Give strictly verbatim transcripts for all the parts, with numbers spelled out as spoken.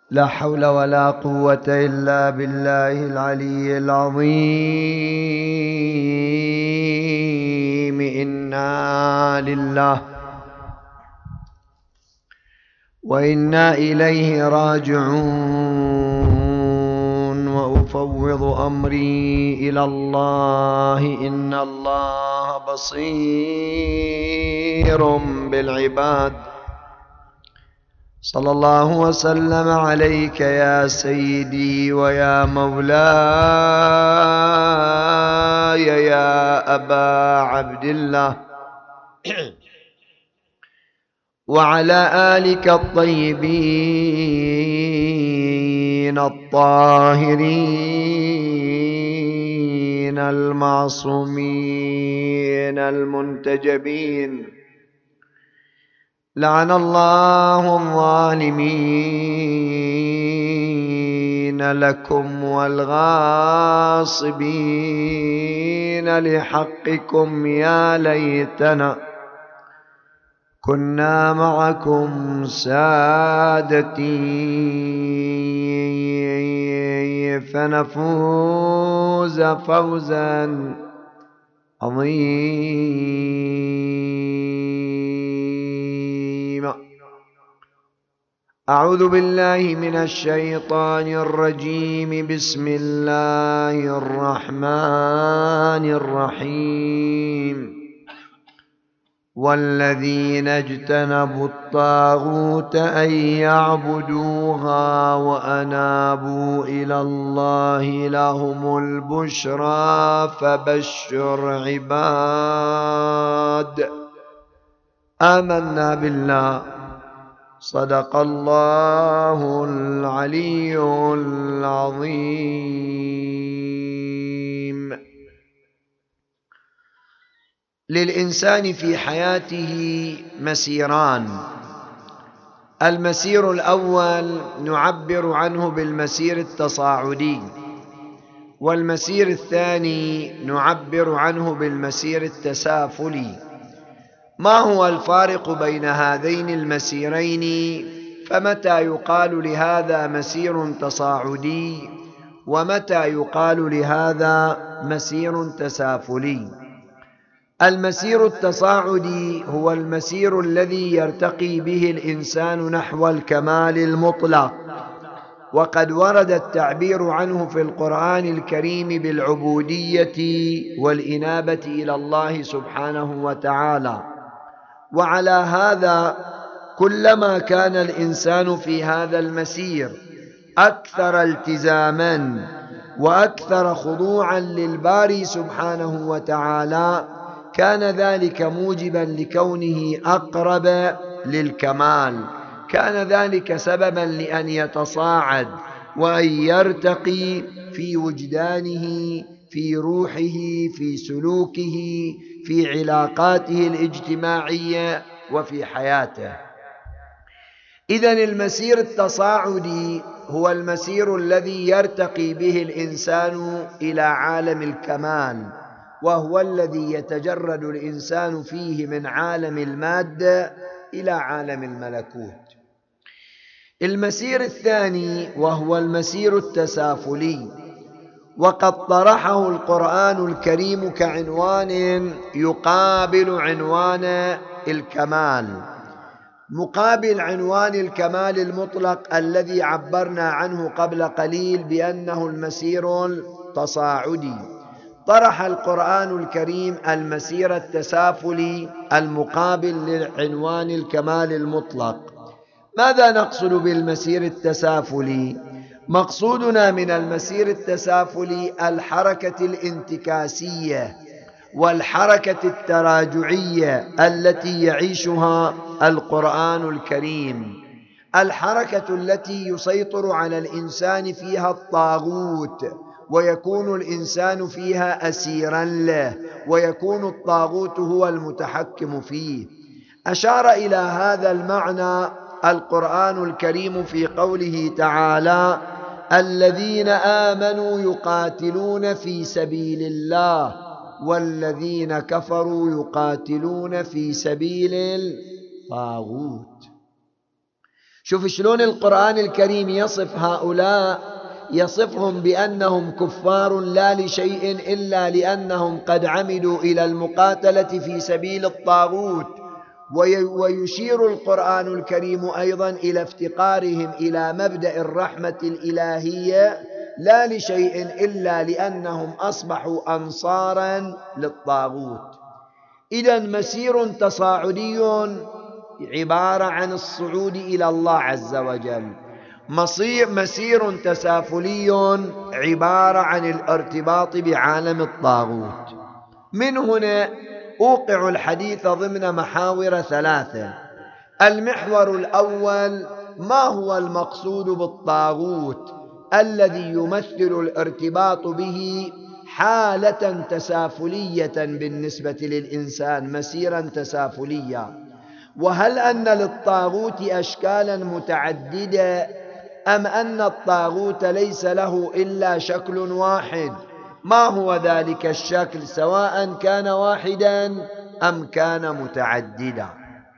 لا حول ولا قوة إلا بالله العلي العظيم. إنا لله وإنا إليه راجعون، وأفوض أمري إلى الله، إن الله بصير بالعباد. صلى الله وسلم عليك يا سيدي ويا مولاي يا أبا عبد الله، وعلى آلك الطيبين الطاهرين المعصومين المنتجبين. لعن الله الظالمين لكم والغاصبين لحقكم. يا ليتنا كنا معكم سادتي فنفوز فوزا عظيما. أعوذ بالله من الشيطان الرجيم. بسم الله الرحمن الرحيم. والذين اجتنبوا الطاغوت أن يعبدوها وأنابوا إلى الله لهم البشرى فبشر عباد. آمنا بالله. صدق الله العلي العظيم. للإنسان في حياته مسيران. المسير الأول نعبر عنه بالمسير التصاعدي، والمسير الثاني نعبر عنه بالمسير التسافلي. ما هو الفارق بين هذين المسيرين؟ فمتى يقال لهذا مسير تصاعدي ومتى يقال لهذا مسير تسافلي؟ المسير التصاعدي هو المسير الذي يرتقي به الإنسان نحو الكمال المطلق، وقد ورد التعبير عنه في القرآن الكريم بالعبودية والإنابة إلى الله سبحانه وتعالى. وعلى هذا كلما كان الإنسان في هذا المسير أكثر التزاما وأكثر خضوعا للباري سبحانه وتعالى، كان ذلك موجبا لكونه أقرب للكمال، كان ذلك سببا لأن يتصاعد وأن يرتقي في وجدانه، في روحه، في سلوكه، في علاقاته الاجتماعية وفي حياته. إذن المسير التصاعدي هو المسير الذي يرتقي به الإنسان إلى عالم الكمال، وهو الذي يتجرد الإنسان فيه من عالم المادة إلى عالم الملكوت. المسير الثاني وهو المسير التسافلي، وقد طرحه القرآن الكريم كعنوان يقابل عنوان الكمال، مقابل عنوان الكمال المطلق الذي عبرنا عنه قبل قليل بأنه المسير التصاعدي. طرح القرآن الكريم المسير التسافلي المقابل لعنوان الكمال المطلق. ماذا نقصد بالمسير التسافلي؟ مقصودنا من المسير التسافلي الحركة الانتكاسية والحركة التراجعية التي يعيشها القرآن الكريم، الحركة التي يسيطر على الإنسان فيها الطاغوت ويكون الإنسان فيها أسيرا له، ويكون الطاغوت هو المتحكم فيه. أشار إلى هذا المعنى القرآن الكريم في قوله تعالى: الذين آمنوا يقاتلون في سبيل الله والذين كفروا يقاتلون في سبيل الطاغوت. شوف شلون القرآن الكريم يصف هؤلاء، يصفهم بأنهم كفار لا لشيء إلا لأنهم قد عمدوا إلى المقاتلة في سبيل الطاغوت. ويشير القرآن الكريم أيضا إلى افتقارهم إلى مبدأ الرحمة الإلهية لا لشيء إلا لأنهم أصبحوا أنصارا للطاغوت. إذن مسير تصاعدي عبارة عن الصعود إلى الله عز وجل، مسير تسافلي عبارة عن الارتباط بعالم الطاغوت. من هنا أوقع الحديث ضمن محاور ثلاثة. المحور الأول: ما هو المقصود بالطاغوت الذي يمثل الارتباط به حالة تسافلية بالنسبة للإنسان، مسيرا تسافليا؟ وهل أن للطاغوت أشكالا متعددة أم أن الطاغوت ليس له إلا شكل واحد؟ ما هو ذلك الشكل، سواء كان واحدا أم كان متعددا؟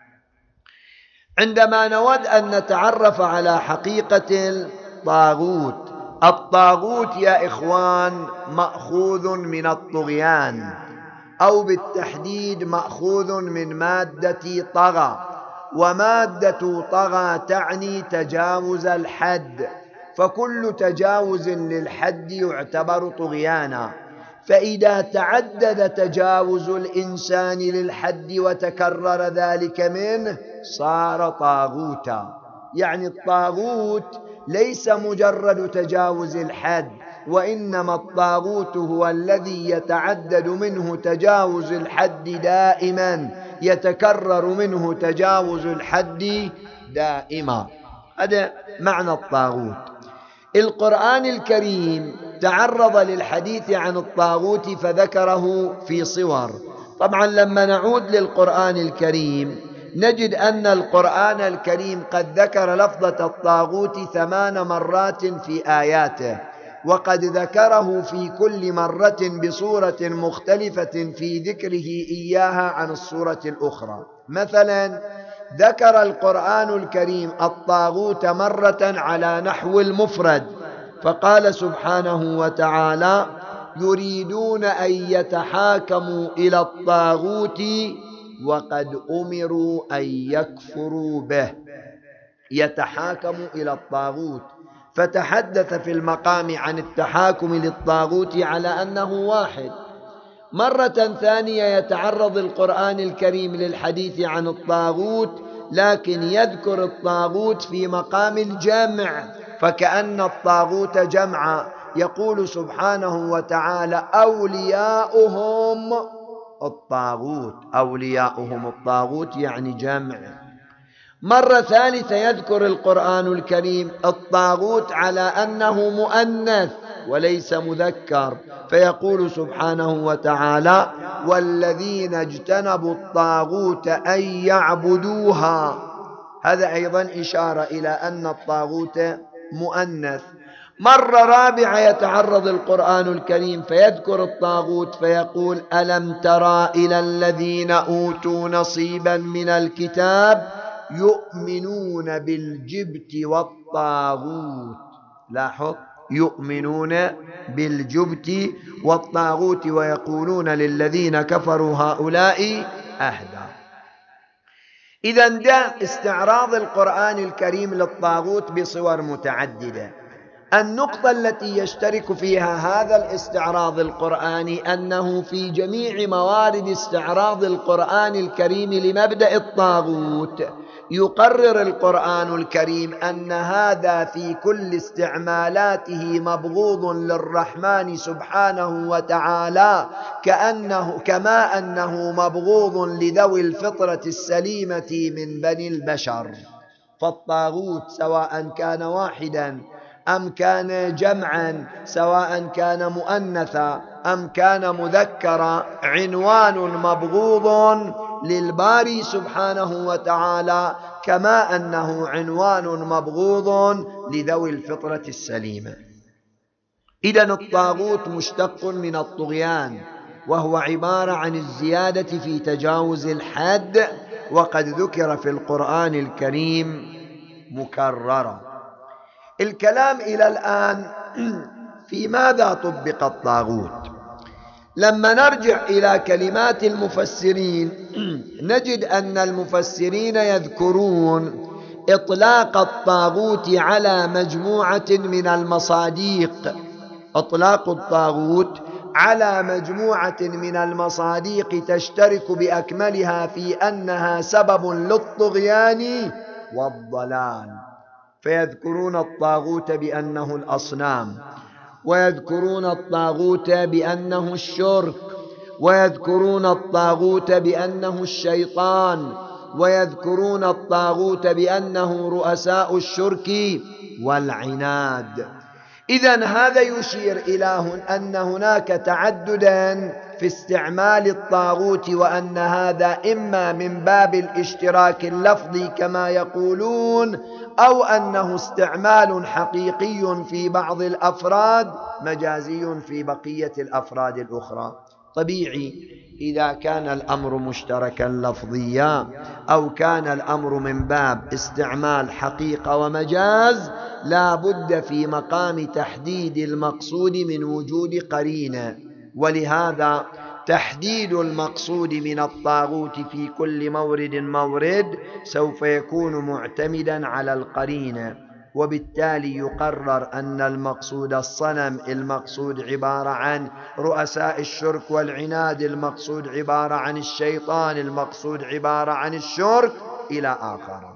عندما نود أن نتعرف على حقيقة الطاغوت، الطاغوت يا إخوان مأخوذ من الطغيان، أو بالتحديد مأخوذ من مادة طغى، ومادة طغى تعني تجاوز الحد، فكل تجاوز للحد يعتبر طغيانا. فإذا تعدد تجاوز الإنسان للحد وتكرر ذلك منه صار طاغوتا. يعني الطاغوت ليس مجرد تجاوز الحد، وإنما الطاغوت هو الذي يتعدد منه تجاوز الحد دائما، يتكرر منه تجاوز الحد دائما. هذا معنى الطاغوت. القرآن الكريم تعرض للحديث عن الطاغوت فذكره في صور. طبعا لما نعود للقرآن الكريم نجد أن القرآن الكريم قد ذكر لفظة الطاغوت ثمان مرات في آياته، وقد ذكره في كل مرة بصورة مختلفة في ذكره إياها عن الصورة الأخرى. مثلا ذكر القرآن الكريم الطاغوت مرة على نحو المفرد، فقال سبحانه وتعالى: يريدون أن يتحاكموا إلى الطاغوت وقد أمروا أن يكفروا به. يتحاكموا إلى الطاغوت، فتحدث في المقام عن التحاكم للطاغوت على أنه واحد. مرة ثانية يتعرض القرآن الكريم للحديث عن الطاغوت، لكن يذكر الطاغوت في مقام الجمع، فكأن الطاغوت جمع. يقول سبحانه وتعالى: أولياؤهم الطاغوت، أولياؤهم الطاغوت يعني جمع. مرة ثالثة يذكر القرآن الكريم الطاغوت على أنه مؤنث وليس مذكر، فيقول سبحانه وتعالى: والذين اجتنبوا الطاغوت أن يعبدوها. هذا أيضا إشارة إلى أن الطاغوت مؤنث. مرة رابعة يتعرض القرآن الكريم فيذكر الطاغوت فيقول: ألم ترى إلى الذين أوتوا نصيبا من الكتاب يؤمنون بالجبت والطاغوت. لاحظ، يؤمنون بالجبت والطاغوت ويقولون للذين كفروا هؤلاء أهدى. إذن ده استعراض القرآن الكريم للطاغوت بصور متعددة. النقطة التي يشترك فيها هذا الاستعراض القرآني أنه في جميع موارد استعراض القرآن الكريم لمبدأ الطاغوت يقرر القرآن الكريم أن هذا في كل استعمالاته مبغوض للرحمن سبحانه وتعالى، كأنه كما أنه مبغوض لذوي الفطرة السليمة من بني البشر. فالطاغوت سواء كان واحدا أم كان جمعا، سواء كان مؤنثا أم كان مذكرا، عنوان مبغوض للباري سبحانه وتعالى، كما أنه عنوان مبغوض لذوي الفطرة السليمة. إذن الطاغوت مشتق من الطغيان، وهو عبارة عن الزيادة في تجاوز الحد، وقد ذكر في القرآن الكريم مكررة. الكلام إلى الآن في ماذا طبق الطاغوت؟ لما نرجع إلى كلمات المفسرين نجد أن المفسرين يذكرون إطلاق الطاغوت على مجموعة من المصادق، إطلاق الطاغوت على مجموعة من المصادق تشترك بأكملها في أنها سبب للطغيان والضلال، فيذكرون الطاغوت بأنه الأصنام، ويذكرون الطاغوت بأنه الشرك، ويذكرون الطاغوت بأنه الشيطان، ويذكرون الطاغوت بأنه رؤساء الشرك والعناد. إذن هذا يشير إلى أن هناك تعدداً في استعمال الطاغوت، وأن هذا إما من باب الاشتراك اللفظي كما يقولون، أو أنه استعمال حقيقي في بعض الأفراد مجازي في بقية الأفراد الأخرى. طبيعي إذا كان الأمر مشتركا لفظيا أو كان الأمر من باب استعمال حقيقة ومجاز لا بد في مقام تحديد المقصود من وجود قرينة، ولهذا تحديد المقصود من الطاغوت في كل مورد مورد سوف يكون معتمدا على القرينة، وبالتالي يقرر أن المقصود الصنم، المقصود عبارة عن رؤساء الشرك والعناد، المقصود عبارة عن الشيطان، المقصود عبارة عن الشرك إلى آخره.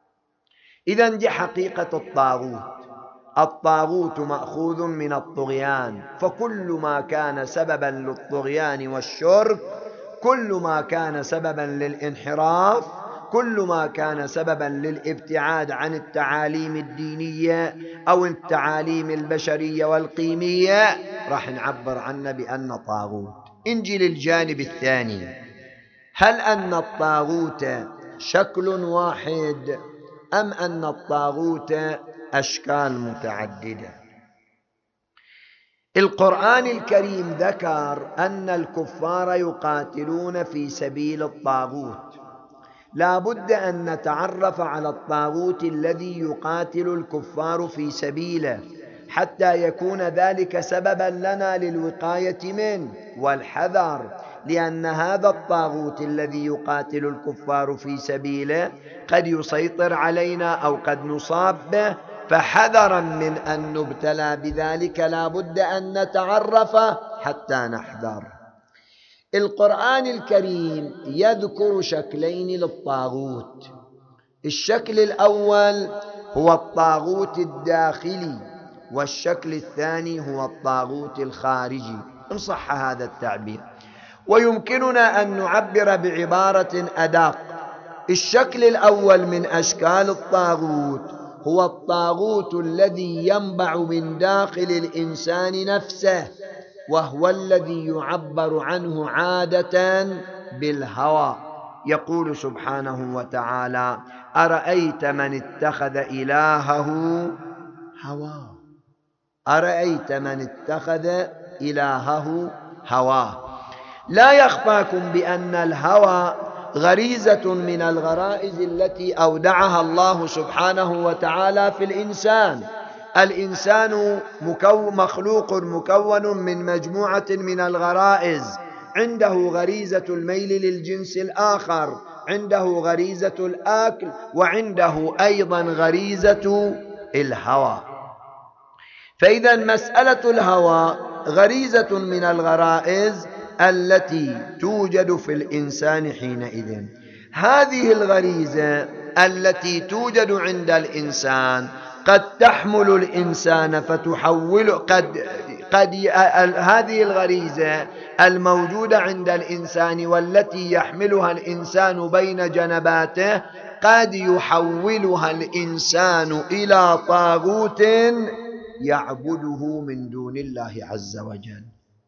إذن دي حقيقة الطاغوت. الطاغوت مأخوذ من الطغيان، فكل ما كان سببا للطغيان والشرك، كل ما كان سببا للانحراف، كل ما كان سببا للابتعاد عن التعاليم الدينية أو التعاليم البشرية والقيمية راح نعبر عنه بأنه طاغوت. نجي للجانب الثاني، هل أن الطاغوت شكل واحد أم أن الطاغوت أشكال متعددة؟ القرآن الكريم ذكر أن الكفار يقاتلون في سبيل الطاغوت. لا بد أن نتعرف على الطاغوت الذي يقاتل الكفار في سبيله حتى يكون ذلك سببا لنا للوقاية منه والحذر، لأن هذا الطاغوت الذي يقاتل الكفار في سبيله قد يسيطر علينا أو قد نصاب به، فحذرا من أن نبتلى بذلك لا بد أن نتعرف حتى نحذر. القرآن الكريم يذكر شكلين للطاغوت. الشكل الأول هو الطاغوت الداخلي، والشكل الثاني هو الطاغوت الخارجي إن صح هذا التعبير، ويمكننا أن نعبر بعبارة أدق. الشكل الأول من أشكال الطاغوت هو الطاغوت الذي ينبع من داخل الإنسان نفسه، وهو الذي يعبر عنه عادة بالهوى. يقول سبحانه وتعالى: أرأيت من اتخذ إلهه هواه، أرأيت من اتخذ إلهه هواه. لا يخفاكم بأن الهوى غريزة من الغرائز التي أودعها الله سبحانه وتعالى في الإنسان. الإنسان مخلوق مكون من مجموعة من الغرائز، عنده غريزة الميل للجنس الآخر، عنده غريزة الآكل، وعنده أيضا غريزة الهوى. فإذا مسألة الهوى غريزة من الغرائز التي توجد في الإنسان حينئذ. هذه الغريزة التي توجد عند الإنسان قد تحمل الإنسان فتحول قد قد هذه الغريزة الموجودة عند الإنسان والتي يحملها الإنسان بين جنباته قد يحولها الإنسان إلى طاغوت يعبده من دون الله عز وجل.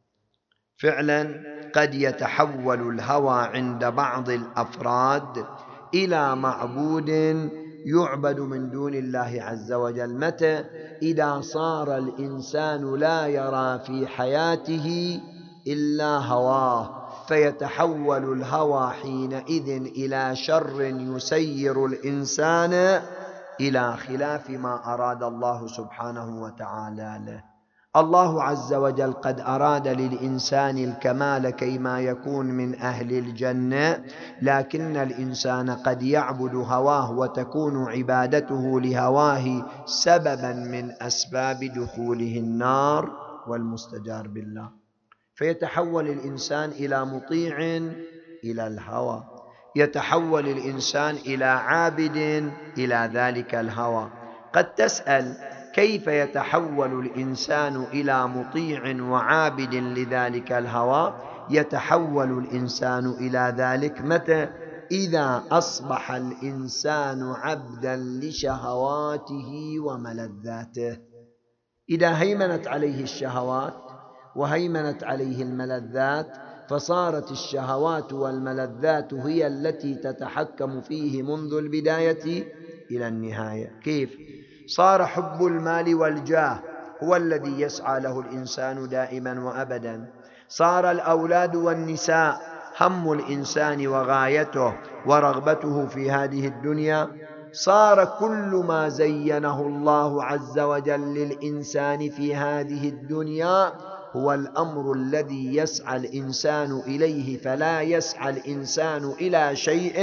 فعلا قد يتحول الهوى عند بعض الأفراد إلى معبود يعبد من دون الله عز وجل. متى؟ إذا صار الإنسان لا يرى في حياته إلا هواه، فيتحول الهوى حينئذ إلى شر يسير الإنسان إلى خلاف ما أراد الله سبحانه وتعالى له. الله عز وجل قد أراد للإنسان الكمال كيما يكون من أهل الجنة، لكن الإنسان قد يعبد هواه وتكون عبادته لهواه سببا من أسباب دخوله النار والمستجار بالله، فيتحول الإنسان إلى مطيع إلى الهوى، يتحول الإنسان إلى عابد إلى ذلك الهوى. قد تسأل كيف يتحول الإنسان إلى مطيع وعابد لذلك الهوى؟ يتحول الإنسان إلى ذلك متى؟ إذا أصبح الإنسان عبدا لشهواته وملذاته. إذا هيمنت عليه الشهوات وهيمنت عليه الملذات، فصارت الشهوات والملذات هي التي تتحكم فيه منذ البداية إلى النهاية. كيف؟ صار حب المال والجاه هو الذي يسعى له الإنسان دائما وأبدا، صار الأولاد والنساء هم الإنسان وغايته ورغبته في هذه الدنيا، صار كل ما زينه الله عز وجل للإنسان في هذه الدنيا هو الأمر الذي يسعى الإنسان إليه، فلا يسعى الإنسان إلى شيء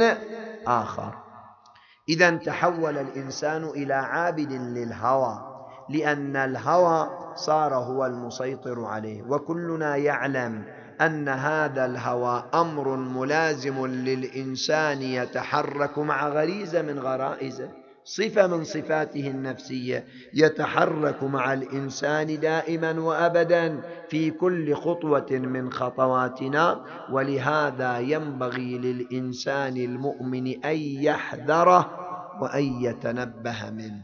آخر. إذا تحول الإنسان إلى عابد للهوى، لأن الهوى صار هو المسيطر عليه، وكلنا يعلم أن هذا الهوى أمر ملازم للإنسان يتحرك مع غريزة من غرائزه، صفة من صفاته النفسية، يتحرك مع الإنسان دائما وأبدا في كل خطوة من خطواتنا، ولهذا ينبغي للإنسان المؤمن أن يحذره وأن يتنبه منه.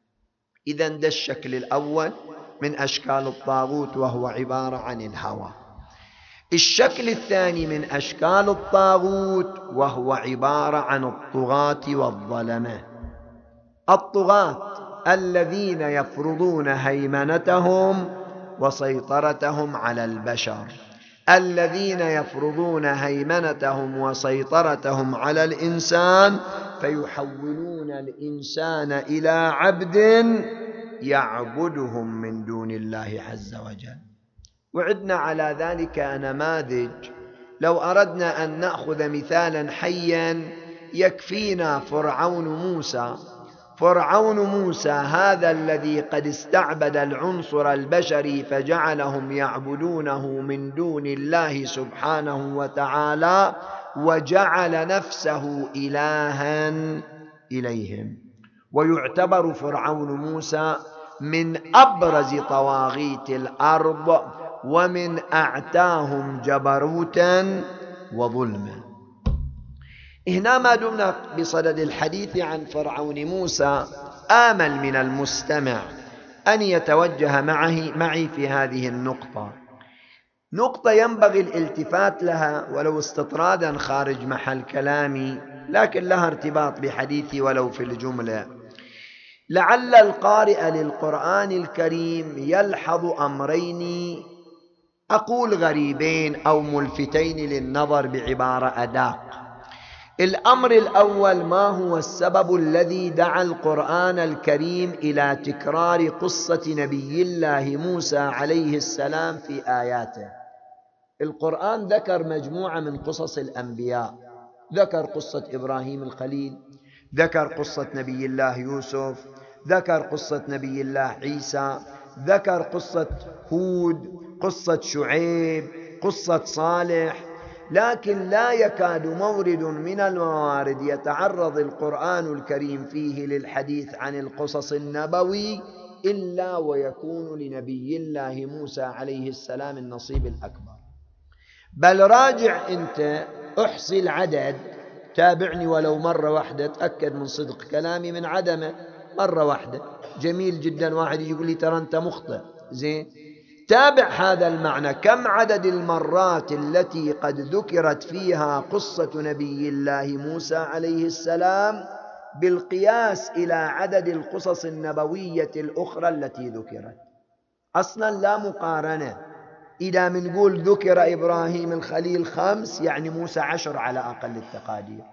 إذن ده الشكل الأول من أشكال الطاغوت، وهو عبارة عن الهوى. الشكل الثاني من أشكال الطاغوت وهو عبارة عن الطغاة والظلمة. الطغاة الذين يفرضون هيمنتهم وسيطرتهم على البشر، الذين يفرضون هيمنتهم وسيطرتهم على الإنسان، فيحولون الإنسان إلى عبد يعبدهم من دون الله عز وجل. وعدنا على ذلك نماذج، لو أردنا أن نأخذ مثالا حيا يكفينا فرعون موسى. فرعون موسى هذا الذي قد استعبد العنصر البشري فجعلهم يعبدونه من دون الله سبحانه وتعالى، وجعل نفسه إلها إليهم. ويعتبر فرعون موسى من أبرز طواغيت الأرض ومن أعتاهم جبروتا وظلما. هنا ما دمنا بصدد الحديث عن فرعون موسى، آمل من المستمع أن يتوجه معي, معي في هذه النقطة، نقطة ينبغي الالتفات لها ولو استطرادا خارج محل كلامي، لكن لها ارتباط بحديثي ولو في الجملة. لعل القارئ للقرآن الكريم يلحظ أمرين أقول غريبين أو ملفتين للنظر بعبارة أدق. الأمر الأول: ما هو السبب الذي دعا القرآن الكريم إلى تكرار قصة نبي الله موسى عليه السلام في آياته؟ القرآن ذكر مجموعة من قصص الأنبياء، ذكر قصة إبراهيم الخليل، ذكر قصة نبي الله يوسف، ذكر قصة نبي الله عيسى، ذكر قصة هود، قصة شعيب، قصة صالح، لكن لا يكاد مورد من الموارد يتعرض القرآن الكريم فيه للحديث عن القصص النبوي إلا ويكون لنبي الله موسى عليه السلام النصيب الأكبر. بل راجع أنت، احصي العدد، تابعني ولو مرة واحدة، تأكد من صدق كلامي من عدمه. مرة واحدة جميل جدا، واحد يقول لي ترى أنت مخطئ، زين، تابع هذا المعنى. كم عدد المرات التي قد ذكرت فيها قصة نبي الله موسى عليه السلام بالقياس إلى عدد القصص النبوية الأخرى التي ذكرت؟ أصلا لا مقارنة. إذا منقول ذكر إبراهيم الخليل خمس، يعني موسى عشر على أقل التقادير.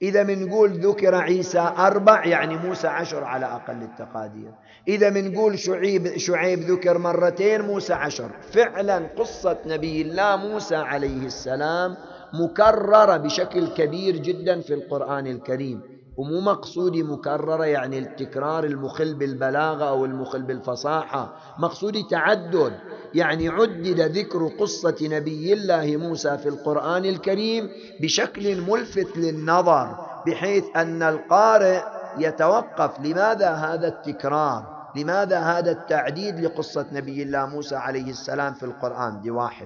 إذا منقول ذكر عيسى أربع يعني موسى عشر على أقل التقادير. إذا منقول شعيب, شعيب ذكر مرتين موسى عشر. فعلا قصة نبي الله موسى عليه السلام مكررة بشكل كبير جدا في القرآن الكريم، ومو مقصودي مكررة يعني التكرار المخل بالبلاغة أو المخل بالفصاحة، مقصودي تعدد، يعني عدد ذكر قصة نبي الله موسى في القرآن الكريم بشكل ملفت للنظر، بحيث أن القارئ يتوقف لماذا هذا التكرار، لماذا هذا التعديد لقصة نبي الله موسى عليه السلام في القرآن. دي واحد.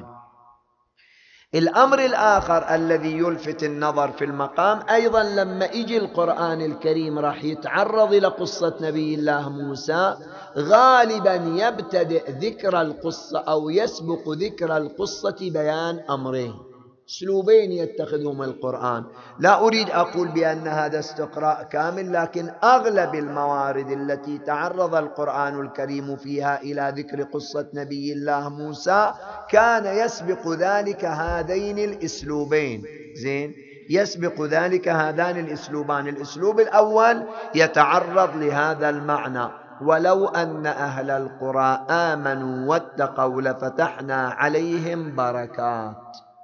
الأمر الآخر الذي يلفت النظر في المقام أيضا لما يجي القرآن الكريم راح يتعرض لقصة نبي الله موسى، غالبا يبتدئ ذكر القصة أو يسبق ذكر القصة بيان أمرين، اسلوبين يتخذهم القرآن. لا أريد أقول بأن هذا استقراء كامل، لكن أغلب الموارد التي تعرض القرآن الكريم فيها إلى ذكر قصة نبي الله موسى كان يسبق ذلك هذين الأسلوبين. زين، يسبق ذلك هذان الأسلوبان. الأسلوب الأول يتعرض لهذا المعنى: ولو أن أهل القرى آمنوا واتقوا لفتحنا عليهم بركات.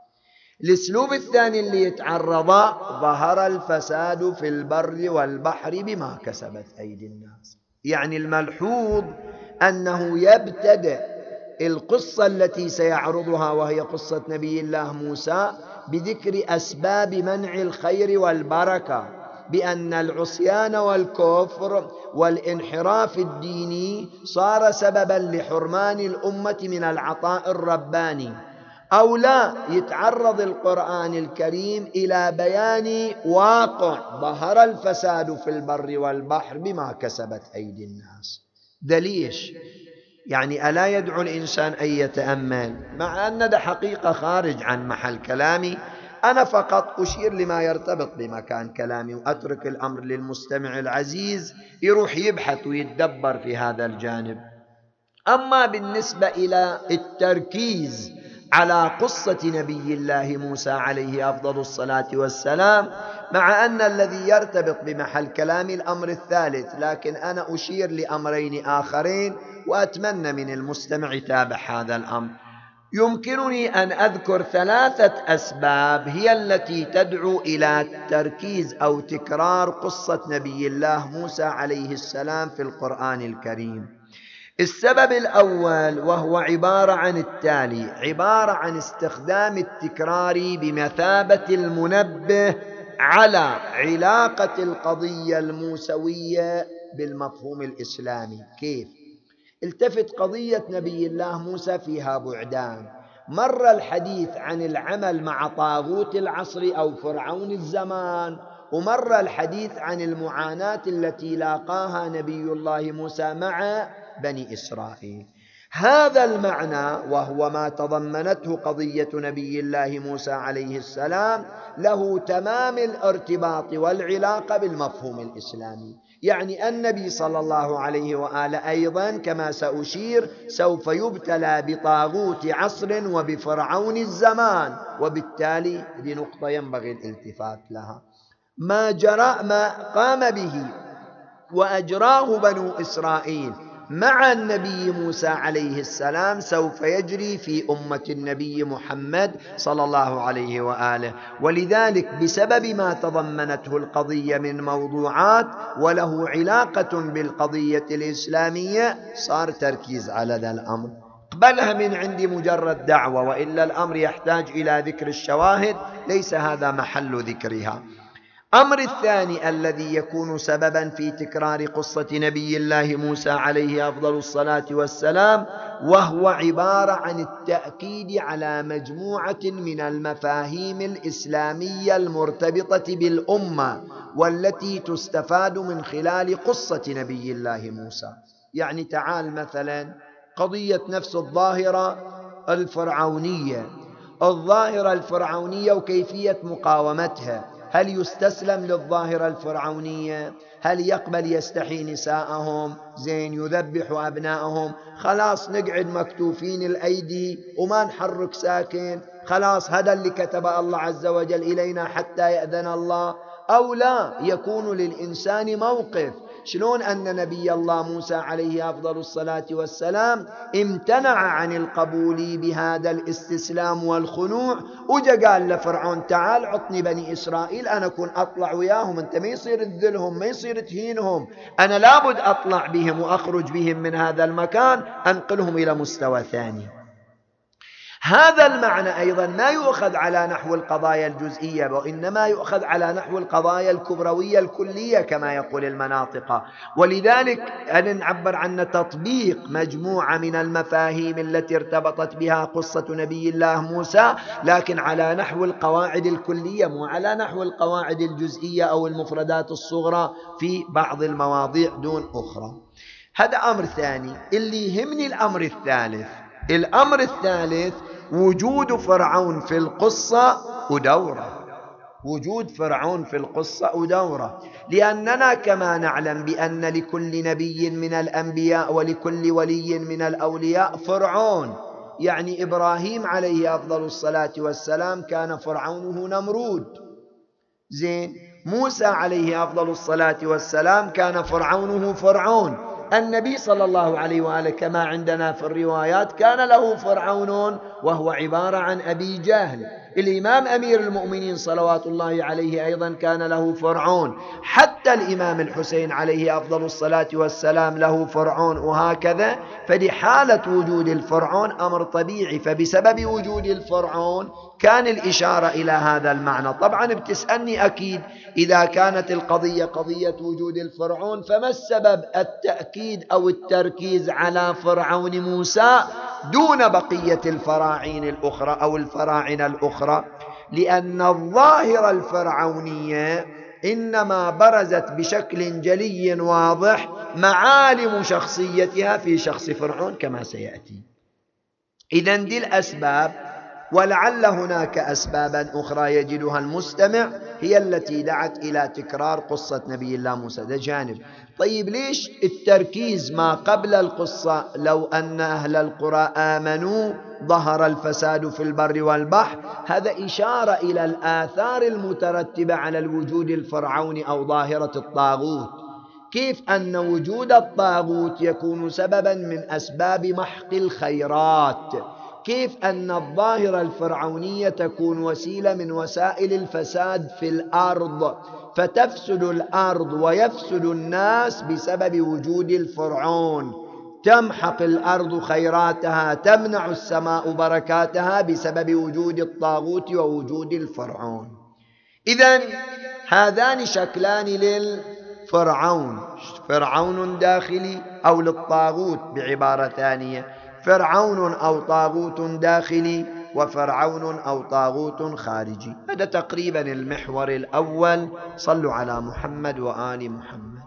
الأسلوب الثاني اللي يتعرض: ظهر الفساد في البر والبحر بما كسبت أيدي الناس. يعني الملحوظ أنه يبتدئ القصة التي سيعرضها وهي قصة نبي الله موسى بذكر أسباب منع الخير والبركة، بأن العصيان والكفر والانحراف الديني صار سببا لحرمان الأمة من العطاء الرباني. أو لا، يتعرض القرآن الكريم إلى بيان واقع: ظهر الفساد في البر والبحر بما كسبت أيدي الناس. دليش؟ يعني ألا يدعو الإنسان أن يتأمل، مع أن ده حقيقة خارج عن محل كلامي، أنا فقط أشير لما يرتبط بمكان كلامي، وأترك الأمر للمستمع العزيز يروح يبحث ويتدبر في هذا الجانب. أما بالنسبة إلى التركيز على قصة نبي الله موسى عليه أفضل الصلاة والسلام، مع أن الذي يرتبط بمحل كلامي الأمر الثالث، لكن أنا أشير لأمرين آخرين وأتمنى من المستمع يتابع هذا الأمر. يمكنني أن أذكر ثلاثة أسباب هي التي تدعو إلى التركيز أو تكرار قصة نبي الله موسى عليه السلام في القرآن الكريم. السبب الأول وهو عبارة عن التالي: عبارة عن استخدام التكرار بمثابة المنبه على علاقة القضية الموسوية بالمفهوم الإسلامي. كيف؟ التفت، قضية نبي الله موسى فيها بعدان. مر الحديث عن العمل مع طاغوت العصر أو فرعون الزمان، ومر الحديث عن المعاناة التي لاقاها نبي الله موسى مع بني إسرائيل. هذا المعنى وهو ما تضمنته قضية نبي الله موسى عليه السلام له تمام الارتباط والعلاقة بالمفهوم الإسلامي. يعني النبي صلى الله عليه وآله أيضا كما سأشير سوف يبتلى بطاغوت عصر وبفرعون الزمان، وبالتالي دي نقطة ينبغي الالتفات لها. ما جرى ما قام به وأجراه بنو إسرائيل مع النبي موسى عليه السلام سوف يجري في أمة النبي محمد صلى الله عليه وآله، ولذلك بسبب ما تضمنته القضية من موضوعات وله علاقة بالقضية الإسلامية صار تركيز على ذا الأمر. اقبلها من عندي مجرد دعوة، وإلا الأمر يحتاج إلى ذكر الشواهد، ليس هذا محل ذكرها. أمر الثاني الذي يكون سببا في تكرار قصة نبي الله موسى عليه أفضل الصلاة والسلام وهو عبارة عن التأكيد على مجموعة من المفاهيم الإسلامية المرتبطة بالأمة والتي تستفاد من خلال قصة نبي الله موسى. يعني تعال مثلا قضية نفس الظاهرة الفرعونية، الظاهرة الفرعونية وكيفية مقاومتها. هل يستسلم للظاهرة الفرعونية؟ هل يقبل يستحي نساءهم؟ زين، يذبح أبنائهم؟ خلاص نقعد مكتوفين الأيدي وما نحرك ساكن؟ خلاص هذا اللي كتب الله عز وجل إلينا حتى يأذن الله؟ أو لا يكون للإنسان موقف. شلون أن نبي الله موسى عليه أفضل الصلاة والسلام امتنع عن القبول بهذا الاستسلام والخنوع، وجا قال لفرعون تعال عطني بني إسرائيل أنا أكون أطلع وياهم، أنت ما يصير تذلهم، ما يصير تهينهم، أنا لابد أطلع بهم وأخرج بهم من هذا المكان، أنقلهم إلى مستوى ثاني. هذا المعنى أيضا ما يؤخذ على نحو القضايا الجزئية، وإنما يؤخذ على نحو القضايا الكبروية الكلية كما يقول المناطق. ولذلك أن نعبر عن تطبيق مجموعة من المفاهيم التي ارتبطت بها قصة نبي الله موسى، لكن على نحو القواعد الكلية مو على نحو القواعد الجزئية أو المفردات الصغرى في بعض المواضيع دون أخرى. هذا أمر ثاني. اللي يهمني الأمر الثالث. الأمر الثالث وجود فرعون في القصة ودوره. وجود فرعون في القصة ودوره، لأننا كما نعلم بأن لكل نبي من الأنبياء ولكل ولي من الأولياء فرعون. يعني إبراهيم عليه أفضل الصلاة والسلام كان فرعونه نمرود. زين، موسى عليه أفضل الصلاة والسلام كان فرعونه فرعون. النبي صلى الله عليه وآله كما عندنا في الروايات كان له فرعون وهو عبارة عن أبي جهل. الإمام أمير المؤمنين صلوات الله عليه أيضا كان له فرعون، حتى الإمام الحسين عليه أفضل الصلاة والسلام له فرعون، وهكذا. فلحالة وجود الفرعون أمر طبيعي، فبسبب وجود الفرعون كان الإشارة إلى هذا المعنى. طبعا بتسألني أكيد إذا كانت القضية قضية وجود الفرعون فما السبب التأكيد أو التركيز على فرعون موسى دون بقية الفراعين الأخرى أو الفراعنة الأخرى؟ لأن الظاهرة الفرعونية إنما برزت بشكل جلي واضح معالم شخصيتها في شخص فرعون كما سيأتي. إذن دي الأسباب، ولعل هناك أسبابا أخرى يجدها المستمع هي التي دعت إلى تكرار قصة نبي الله موسى. ده جانب. طيب ليش التركيز ما قبل القصة؟ لو أن أهل القرى آمنوا ظهر الفساد في البر والبحر. هذا إشارة إلى الآثار المترتبة على الوجود الفرعوني أو ظاهرة الطاغوت. كيف أن وجود الطاغوت يكون سببا من أسباب محق الخيرات، كيف أن الظاهرة الفرعونية تكون وسيلة من وسائل الفساد في الأرض، فتفسد الأرض ويفسد الناس بسبب وجود الفرعون. تمحق الأرض خيراتها، تمنع السماء بركاتها بسبب وجود الطاغوت ووجود الفرعون. إذن هذان شكلان للفرعون، فرعون داخلي أو للطاغوت بعبارة ثانية، فرعون أو طاغوت داخلي وفرعون أو طاغوت خارجي. هذا تقريبا المحور الأول. صلوا على محمد وآل محمد.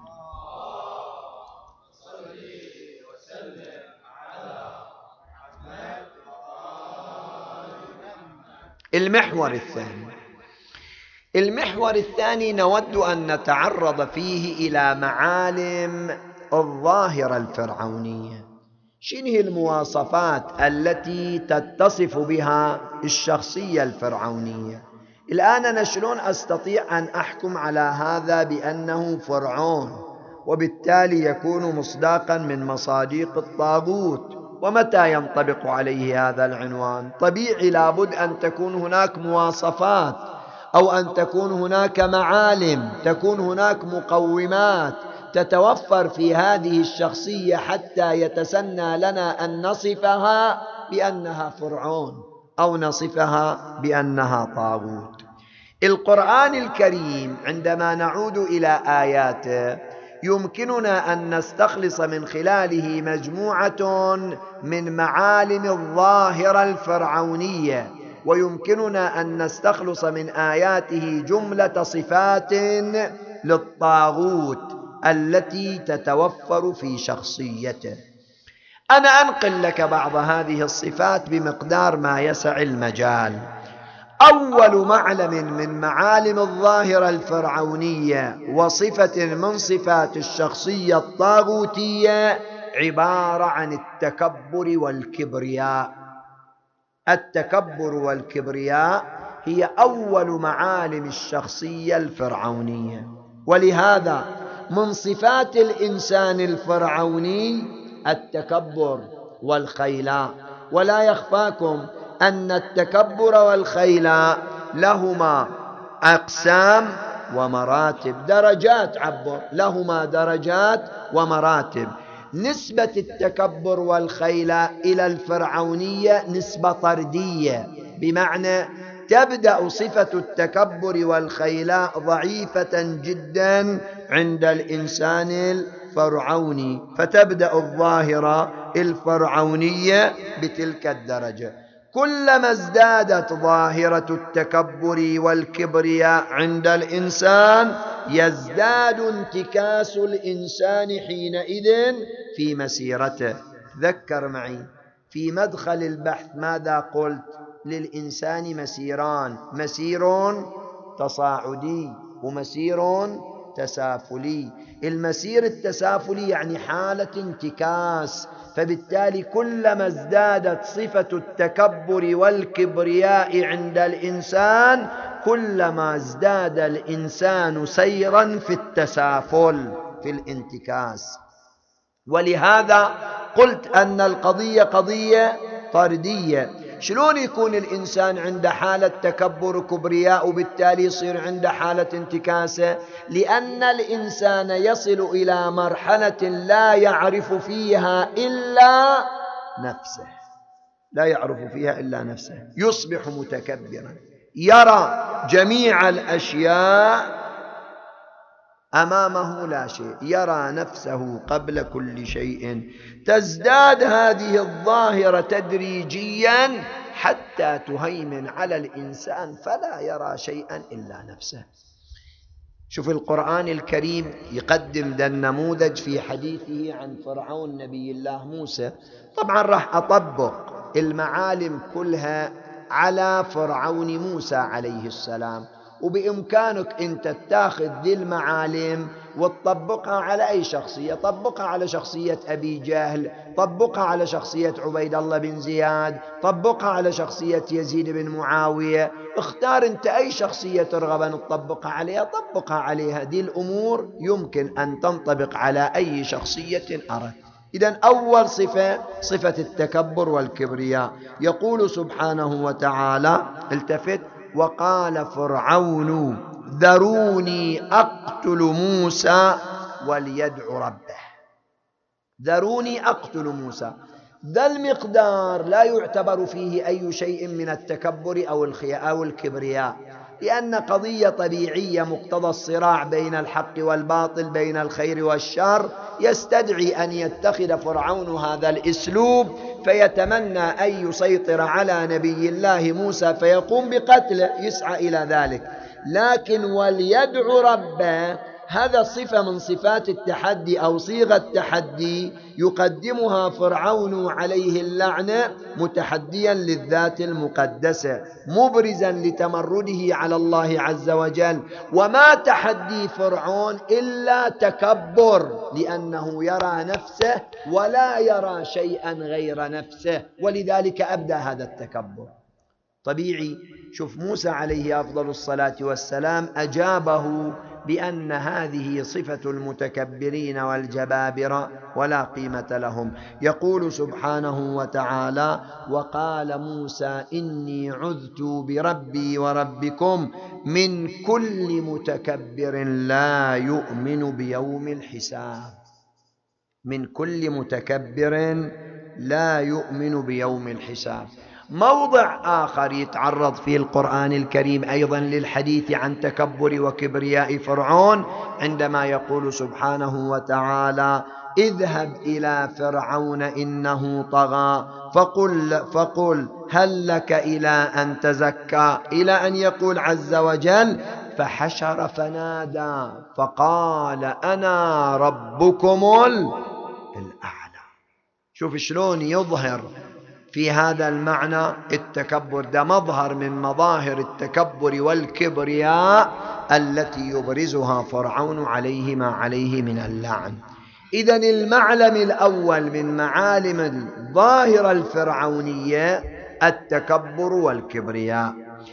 المحور الثاني. المحور الثاني نود أن نتعرض فيه إلى معالم الظاهرة الفرعونية. شنو هي المواصفات التي تتصف بها الشخصية الفرعونية؟ الآن أنا شلون أستطيع أن أحكم على هذا بأنه فرعون وبالتالي يكون مصداقا من مصاديق الطاغوت؟ ومتى ينطبق عليه هذا العنوان؟ طبيعي لابد أن تكون هناك مواصفات أو أن تكون هناك معالم، تكون هناك مقومات تتوفر في هذه الشخصية حتى يتسنى لنا أن نصفها بأنها فرعون أو نصفها بأنها طاغوت. القرآن الكريم عندما نعود إلى آياته يمكننا أن نستخلص من خلاله مجموعة من معالم الظاهرة الفرعونية، ويمكننا أن نستخلص من آياته جملة صفات للطاغوت التي تتوفر في شخصيته. أنا أنقل لك بعض هذه الصفات بمقدار ما يسع المجال. أول معلم من معالم الظاهرة الفرعونية وصفة من صفات الشخصية الطاغوتية عبارة عن التكبر والكبرياء. التكبر والكبرياء هي أول معالم الشخصية الفرعونية. ولهذا من صفات الإنسان الفرعوني التكبر والخيلاء. ولا يخفاكم أن التكبر والخيلاء لهما أقسام ومراتب، درجات، عبر، لهما درجات ومراتب. نسبة التكبر والخيلاء إلى الفرعونية نسبة طردية، بمعنى تبدأ صفة التكبر والخيلاء ضعيفة جدا عند الإنسان الفرعوني، فتبدأ الظاهرة الفرعونية بتلك الدرجة. كلما ازدادت ظاهرة التكبر والكبرياء عند الإنسان يزداد انتكاس الإنسان حينئذ في مسيرته. تذكر معي في مدخل البحث ماذا قلت؟ للإنسان مسيران، مسير تصاعدي ومسير تسافلي. المسير التسافلي يعني حالة انتكاس، فبالتالي كلما ازدادت صفة التكبر والكبرياء عند الإنسان كلما ازداد الإنسان سيرا في التسافل، في الانتكاس. ولهذا قلت أن القضية قضية طردية. شلون يكون الإنسان عند حالة تكبر وكبرياء وبالتالي يصير عند حالة انتكاسة؟ لأن الإنسان يصل إلى مرحلة لا يعرف فيها إلا نفسه، لا يعرف فيها إلا نفسه، يصبح متكبرا، يرى جميع الأشياء أمامه لا شيء، يرى نفسه قبل كل شيء. تزداد هذه الظاهرة تدريجيا حتى تهيمن على الإنسان فلا يرى شيئا إلا نفسه. شوف القرآن الكريم يقدم ذا النموذج في حديثه عن فرعون نبي الله موسى. طبعا راح أطبق المعالم كلها على فرعون موسى عليه السلام، وبإمكانك أنت تاخذ ذي المعالم وتطبقها على أي شخصية. طبقها على شخصية أبي جهل، طبقها على شخصية عبيد الله بن زياد، طبقها على شخصية يزيد بن معاوية. اختار أنت أي شخصية ترغب أن تطبقها عليها، طبقها عليها. ذي الأمور يمكن أن تنطبق على أي شخصية أردت. إذن أول صفة صفة التكبر والكبرياء. يقول سبحانه وتعالى، التفت: وقال فرعون ذروني أقتل موسى وليدع ربه. ذروني أقتل موسى، ذا المقدار لا يعتبر فيه أي شيء من التكبر أو الكبرياء، لأن قضية طبيعية مقتضى الصراع بين الحق والباطل، بين الخير والشر، يستدعي أن يتخذ فرعون هذا الأسلوب فيتمنى أن يسيطر على نبي الله موسى فيقوم بقتله، يسعى إلى ذلك. لكن وليدع ربه هذا صفة من صفات التحدي أو صيغة تحدي يقدمها فرعون عليه اللعنة متحديا للذات المقدسة، مبرزا لتمرده على الله عز وجل. وما تحدي فرعون إلا تكبر، لأنه يرى نفسه ولا يرى شيئا غير نفسه، ولذلك أبدى هذا التكبر. طبيعي. شوف موسى عليه أفضل الصلاة والسلام أجابه بأن هذه صفة المتكبرين والجبابرة ولا قيمة لهم. يقول سبحانه وتعالى: وقال موسى إني عذت بربي وربكم من كل متكبر لا يؤمن بيوم الحساب. من كل متكبر لا يؤمن بيوم الحساب. موضع آخر يتعرض فيه القرآن الكريم أيضا للحديث عن تكبر وكبرياء فرعون، عندما يقول سبحانه وتعالى: اذهب إلى فرعون إنه طغى فقل, فقل هل لك إلى أن تزكى، إلى أن يقول عز وجل: فحشر فنادى فقال أنا ربكم الأعلى. شوف شلون يظهر في هذا المعنى التكبر. ده مظهر من مظاهر التكبر والكبرياء التي يبرزها فرعون عليه ما عليه من اللعن. إذن المعلم الأول من معالم الظاهرة الفرعونية التكبر والكبرياء.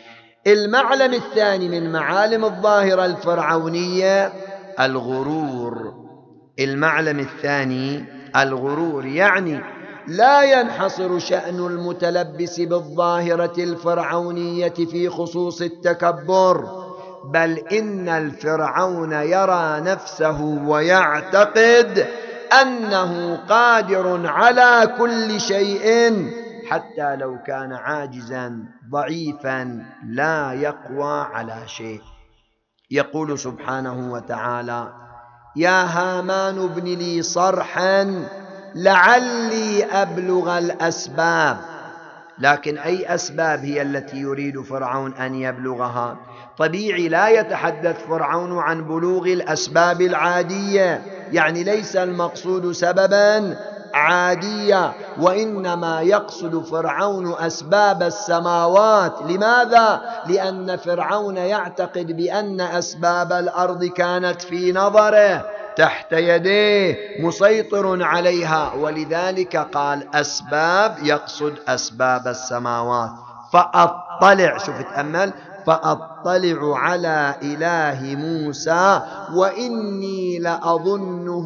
المعلم الثاني من معالم الظاهرة الفرعونية الغرور. المعلم الثاني الغرور، يعني لا ينحصر شأن المتلبس بالظاهرة الفرعونية في خصوص التكبر، بل إن الفرعون يرى نفسه ويعتقد أنه قادر على كل شيء، حتى لو كان عاجزا ضعيفا لا يقوى على شيء. يقول سبحانه وتعالى: يا هامان ابن لي صرحا لعلي أبلغ الأسباب. لكن أي أسباب هي التي يريد فرعون أن يبلغها؟ طبيعي لا يتحدث فرعون عن بلوغ الأسباب العادية، يعني ليس المقصود سببا عادية، وإنما يقصد فرعون أسباب السماوات. لماذا؟ لأن فرعون يعتقد بأن أسباب الأرض كانت في نظره تحت يديه مسيطر عليها، ولذلك قال أسباب، يقصد أسباب السماوات. فأطلع، شوف تأمل، فأطلع على إله موسى وإني لأظنه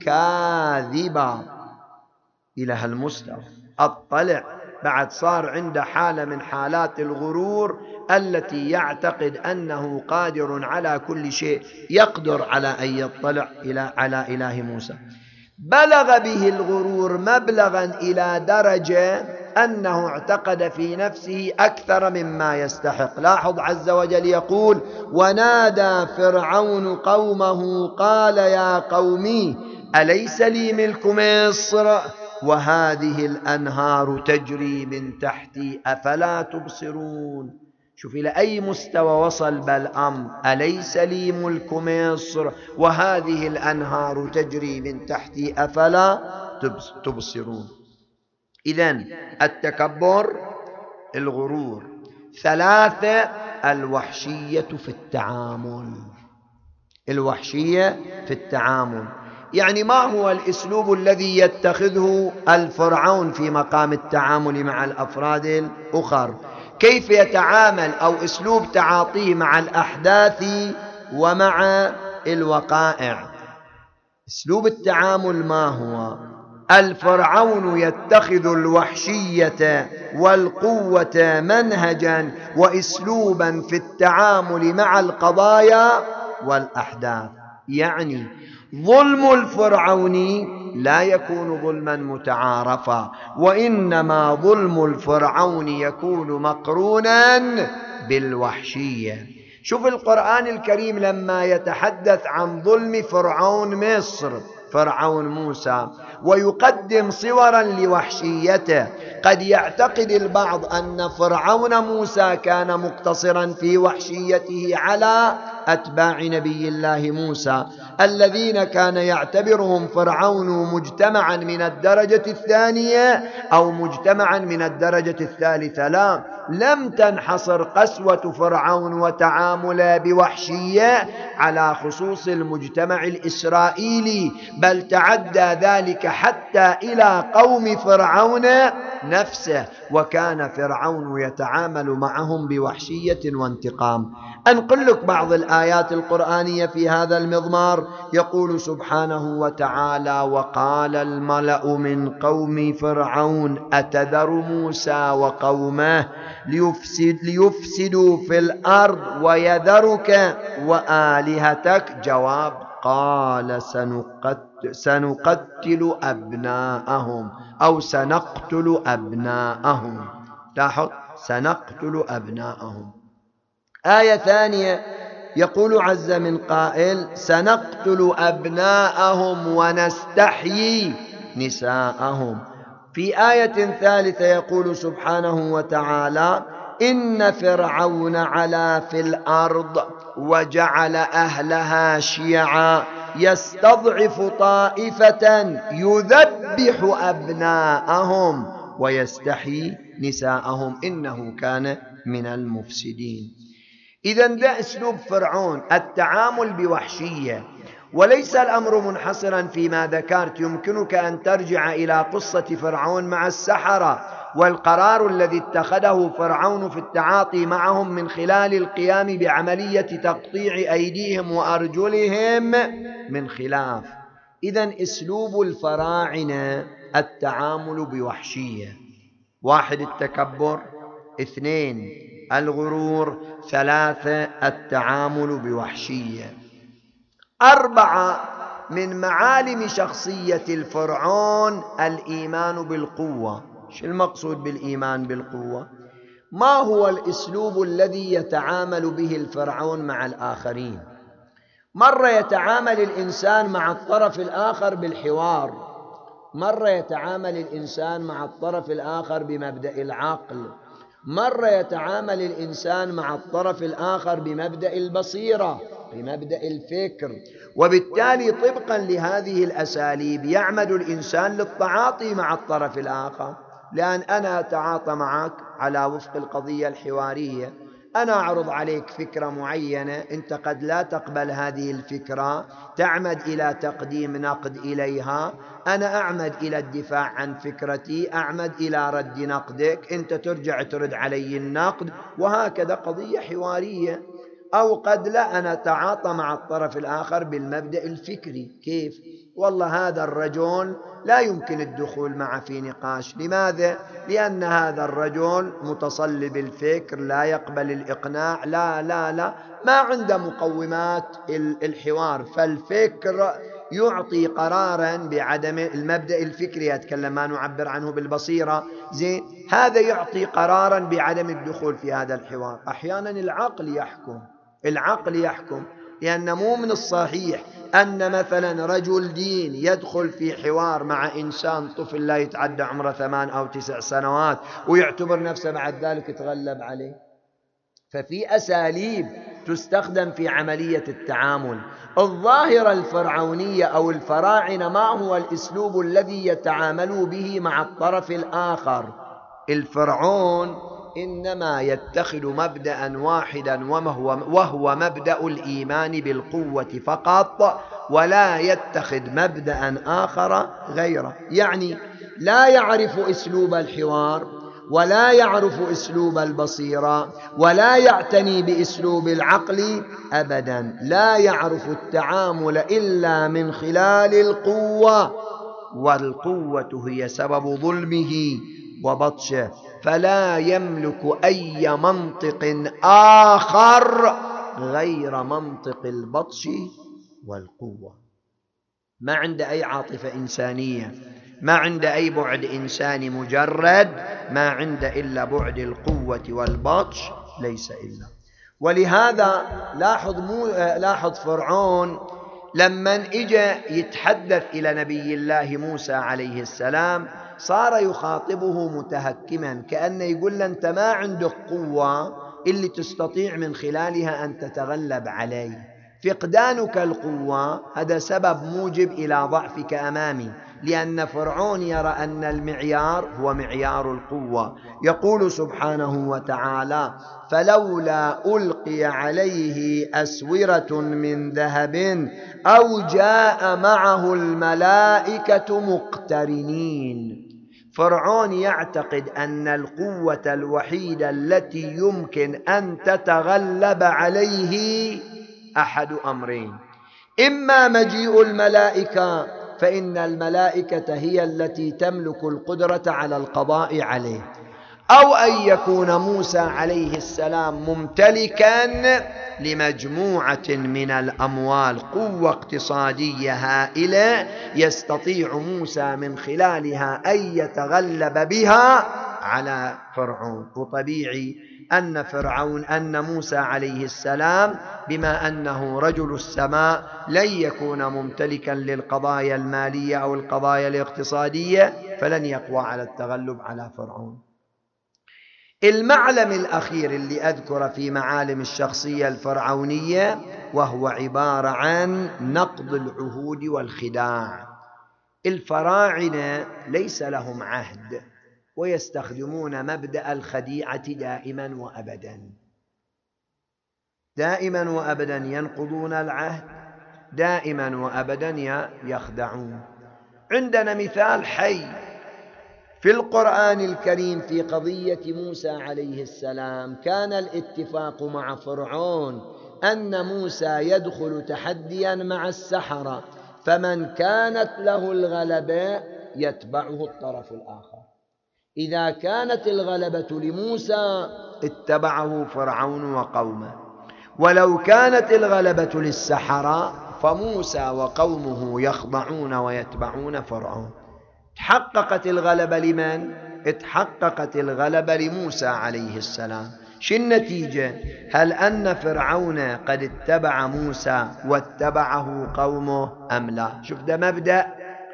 كاذبا. إلى هالمستوى أطلع، بعد صار عنده حالة من حالات الغرور التي يعتقد أنه قادر على كل شيء، يقدر على أن يطلع إلى على إله موسى. بلغ به الغرور مبلغا إلى درجة أنه اعتقد في نفسه أكثر مما يستحق. لاحظ عز وجل يقول: ونادى فرعون قومه قال يا قومي أليس لي ملك مصر وهذه الأنهار تجري من تحتي أفلا تبصرون. شوف إلى أي مستوى وصل بالأمر، أليس لي ملك مصر وهذه الأنهار تجري من تحتي أفلا تبصرون. إذن التكبر، الغرور. ثلاثة، الوحشية في التعامل. الوحشية في التعامل يعني ما هو الأسلوب الذي يتخذه الفرعون في مقام التعامل مع الأفراد الآخر؟ كيف يتعامل أو أسلوب تعاطيه مع الأحداث ومع الوقائع؟ أسلوب التعامل ما هو؟ الفرعون يتخذ الوحشية والقوة منهجا وأسلوبا في التعامل مع القضايا والأحداث. يعني ظلم الفرعون لا يكون ظلما متعارفا، وإنما ظلم الفرعون يكون مقرونا بالوحشية. شوف القرآن الكريم لما يتحدث عن ظلم فرعون مصر، فرعون موسى، ويقدم صورا لوحشيته. قد يعتقد البعض أن فرعون موسى كان مقتصرا في وحشيته على أتباع نبي الله موسى الذين كان يعتبرهم فرعون مجتمعا من الدرجة الثانية أو مجتمعا من الدرجة الثالثة. لا، لم تنحصر قسوة فرعون وتعامله بوحشية على خصوص المجتمع الإسرائيلي، بل تعدى ذلك حتى إلى قوم فرعون نفسه، وكان فرعون يتعامل معهم بوحشية وانتقام. أنقل لك بعض الآيات القرآنية في هذا المضمار. يقول سبحانه وتعالى: وقال الملأ من قوم فرعون أتذر موسى وقومه ليفسد ليفسدوا في الأرض ويذرك وآلهتك. جواب: قال سنقتل, سنقتل أبناءهم أو سنقتل أبناءهم. لاحظ، سنقتل أبناءهم. آية ثانية يقول عز من قائل: سنقتل أبناءهم ونستحيي نساءهم. في آية ثالثة يقول سبحانه وتعالى: إن فرعون علا في الأرض وجعل أهلها شيعا يستضعف طائفة يذبح أبناءهم ويستحيي نساءهم إنه كان من المفسدين. إذن ده أسلوب فرعون، التعامل بوحشية. وليس الأمر منحصرا فيما ذكرت، يمكنك أن ترجع إلى قصة فرعون مع السحرة، والقرار الذي اتخذه فرعون في التعاطي معهم من خلال القيام بعملية تقطيع أيديهم وأرجلهم من خلاف. إذن أسلوب الفراعنة التعامل بوحشية: واحد التكبر، اثنين الغرور، ثلاثة التعامل بوحشية. أربعة من معالم شخصية الفرعون الإيمان بالقوة. شو المقصود بالإيمان بالقوة؟ ما هو الأسلوب الذي يتعامل به الفرعون مع الآخرين؟ مرة يتعامل الإنسان مع الطرف الآخر بالحوار، مرة يتعامل الإنسان مع الطرف الآخر بمبدأ العقل، مرة يتعامل الإنسان مع الطرف الآخر بمبدأ البصيرة، بمبدأ الفكر. وبالتالي طبقا لهذه الأساليب يعمد الإنسان للتعاطي مع الطرف الآخر، لأن أنا أتعاطى معك على وفق القضية الحوارية. أنا أعرض عليك فكرة معينة، أنت قد لا تقبل هذه الفكرة، تعمد إلى تقديم نقد إليها، أنا أعمد إلى الدفاع عن فكرتي، أعمد إلى رد نقدك، أنت ترجع ترد علي النقد، وهكذا قضية حوارية. أو قد لا، أنا أتعاطى مع الطرف الآخر بالمبدأ الفكري. كيف؟ والله هذا الرجل لا يمكن الدخول معه في نقاش. لماذا؟ لأن هذا الرجل متصلب الفكر، لا يقبل الإقناع، لا لا لا ما عنده مقومات الحوار. فالفكر يعطي قرارا بعدم المبدأ الفكري، أتكلم ما نعبر عنه بالبصيرة، زين، هذا يعطي قرارا بعدم الدخول في هذا الحوار. أحيانا العقل يحكم، العقل يحكم، لأن مو من الصحيح أن مثلا رجل دين يدخل في حوار مع إنسان طفل لا يتعدى عمره ثمان أو تسع سنوات ويعتبر نفسه بعد ذلك يتغلب عليه. ففي أساليب تستخدم في عملية التعامل. الظاهرة الفرعونية أو الفراعنة ما هو الأسلوب الذي يتعاملوا به مع الطرف الآخر؟ الفرعون إنما يتخذ مبدأ واحدا وهو مبدأ الإيمان بالقوة فقط، ولا يتخذ مبدأ آخر غيره. يعني لا يعرف أسلوب الحوار، ولا يعرف أسلوب البصيرة، ولا يعتني بأسلوب العقل أبدا. لا يعرف التعامل إلا من خلال القوة، والقوة هي سبب ظلمه وبطشه. فلا يملك أي منطق آخر غير منطق البطش والقوة. ما عنده أي عاطفة إنسانية، ما عنده أي بعد إنساني مجرد، ما عنده إلا بعد القوة والبطش، ليس إلا. ولهذا لاحظ, مو لاحظ فرعون لما إجا يتحدث إلى نبي الله موسى عليه السلام صار يخاطبه متهكما، كأنه يقول له أنت ما عندك قوة اللي تستطيع من خلالها أن تتغلب علي. فقدانك القوة هذا سبب موجب إلى ضعفك أمامي، لأن فرعون يرى أن المعيار هو معيار القوة. يقول سبحانه وتعالى: فلولا ألقي عليه أسورة من ذهب أو جاء معه الملائكة مقترنين. فرعون يعتقد أن القوة الوحيدة التي يمكن أن تتغلب عليه أحد أمرين: إما مجيء الملائكة، فإن الملائكة هي التي تملك القدرة على القضاء عليه، أو أن يكون موسى عليه السلام ممتلكا لمجموعة من الأموال، قوة اقتصادية هائلة يستطيع موسى من خلالها أن يتغلب بها على فرعون. وطبيعي أن فرعون أن موسى عليه السلام بما أنه رجل السماء لن يكون ممتلكا للقضايا المالية أو القضايا الاقتصادية، فلن يقوى على التغلب على فرعون. المعلم الأخير اللي أذكر في معالم الشخصية الفرعونية وهو عبارة عن نقض العهود والخداع. الفراعنة ليس لهم عهد، ويستخدمون مبدأ الخديعة دائما وأبدا، دائما وأبدا ينقضون العهد، دائما وأبدا يخدعون. عندنا مثال حي في القرآن الكريم في قضية موسى عليه السلام كان الاتفاق مع فرعون أن موسى يدخل تحديا مع السحرة، فمن كانت له الغلبة يتبعه الطرف الآخر. إذا كانت الغلبة لموسى اتبعه فرعون وقومه، ولو كانت الغلبة للسحرة فموسى وقومه يخضعون ويتبعون فرعون. تحققت الغلبة لمن؟ اتحققت الغلبة لموسى عليه السلام. شو النتيجة؟ هل أن فرعون قد اتبع موسى واتبعه قومه أم لا؟ شوف، ده مبدأ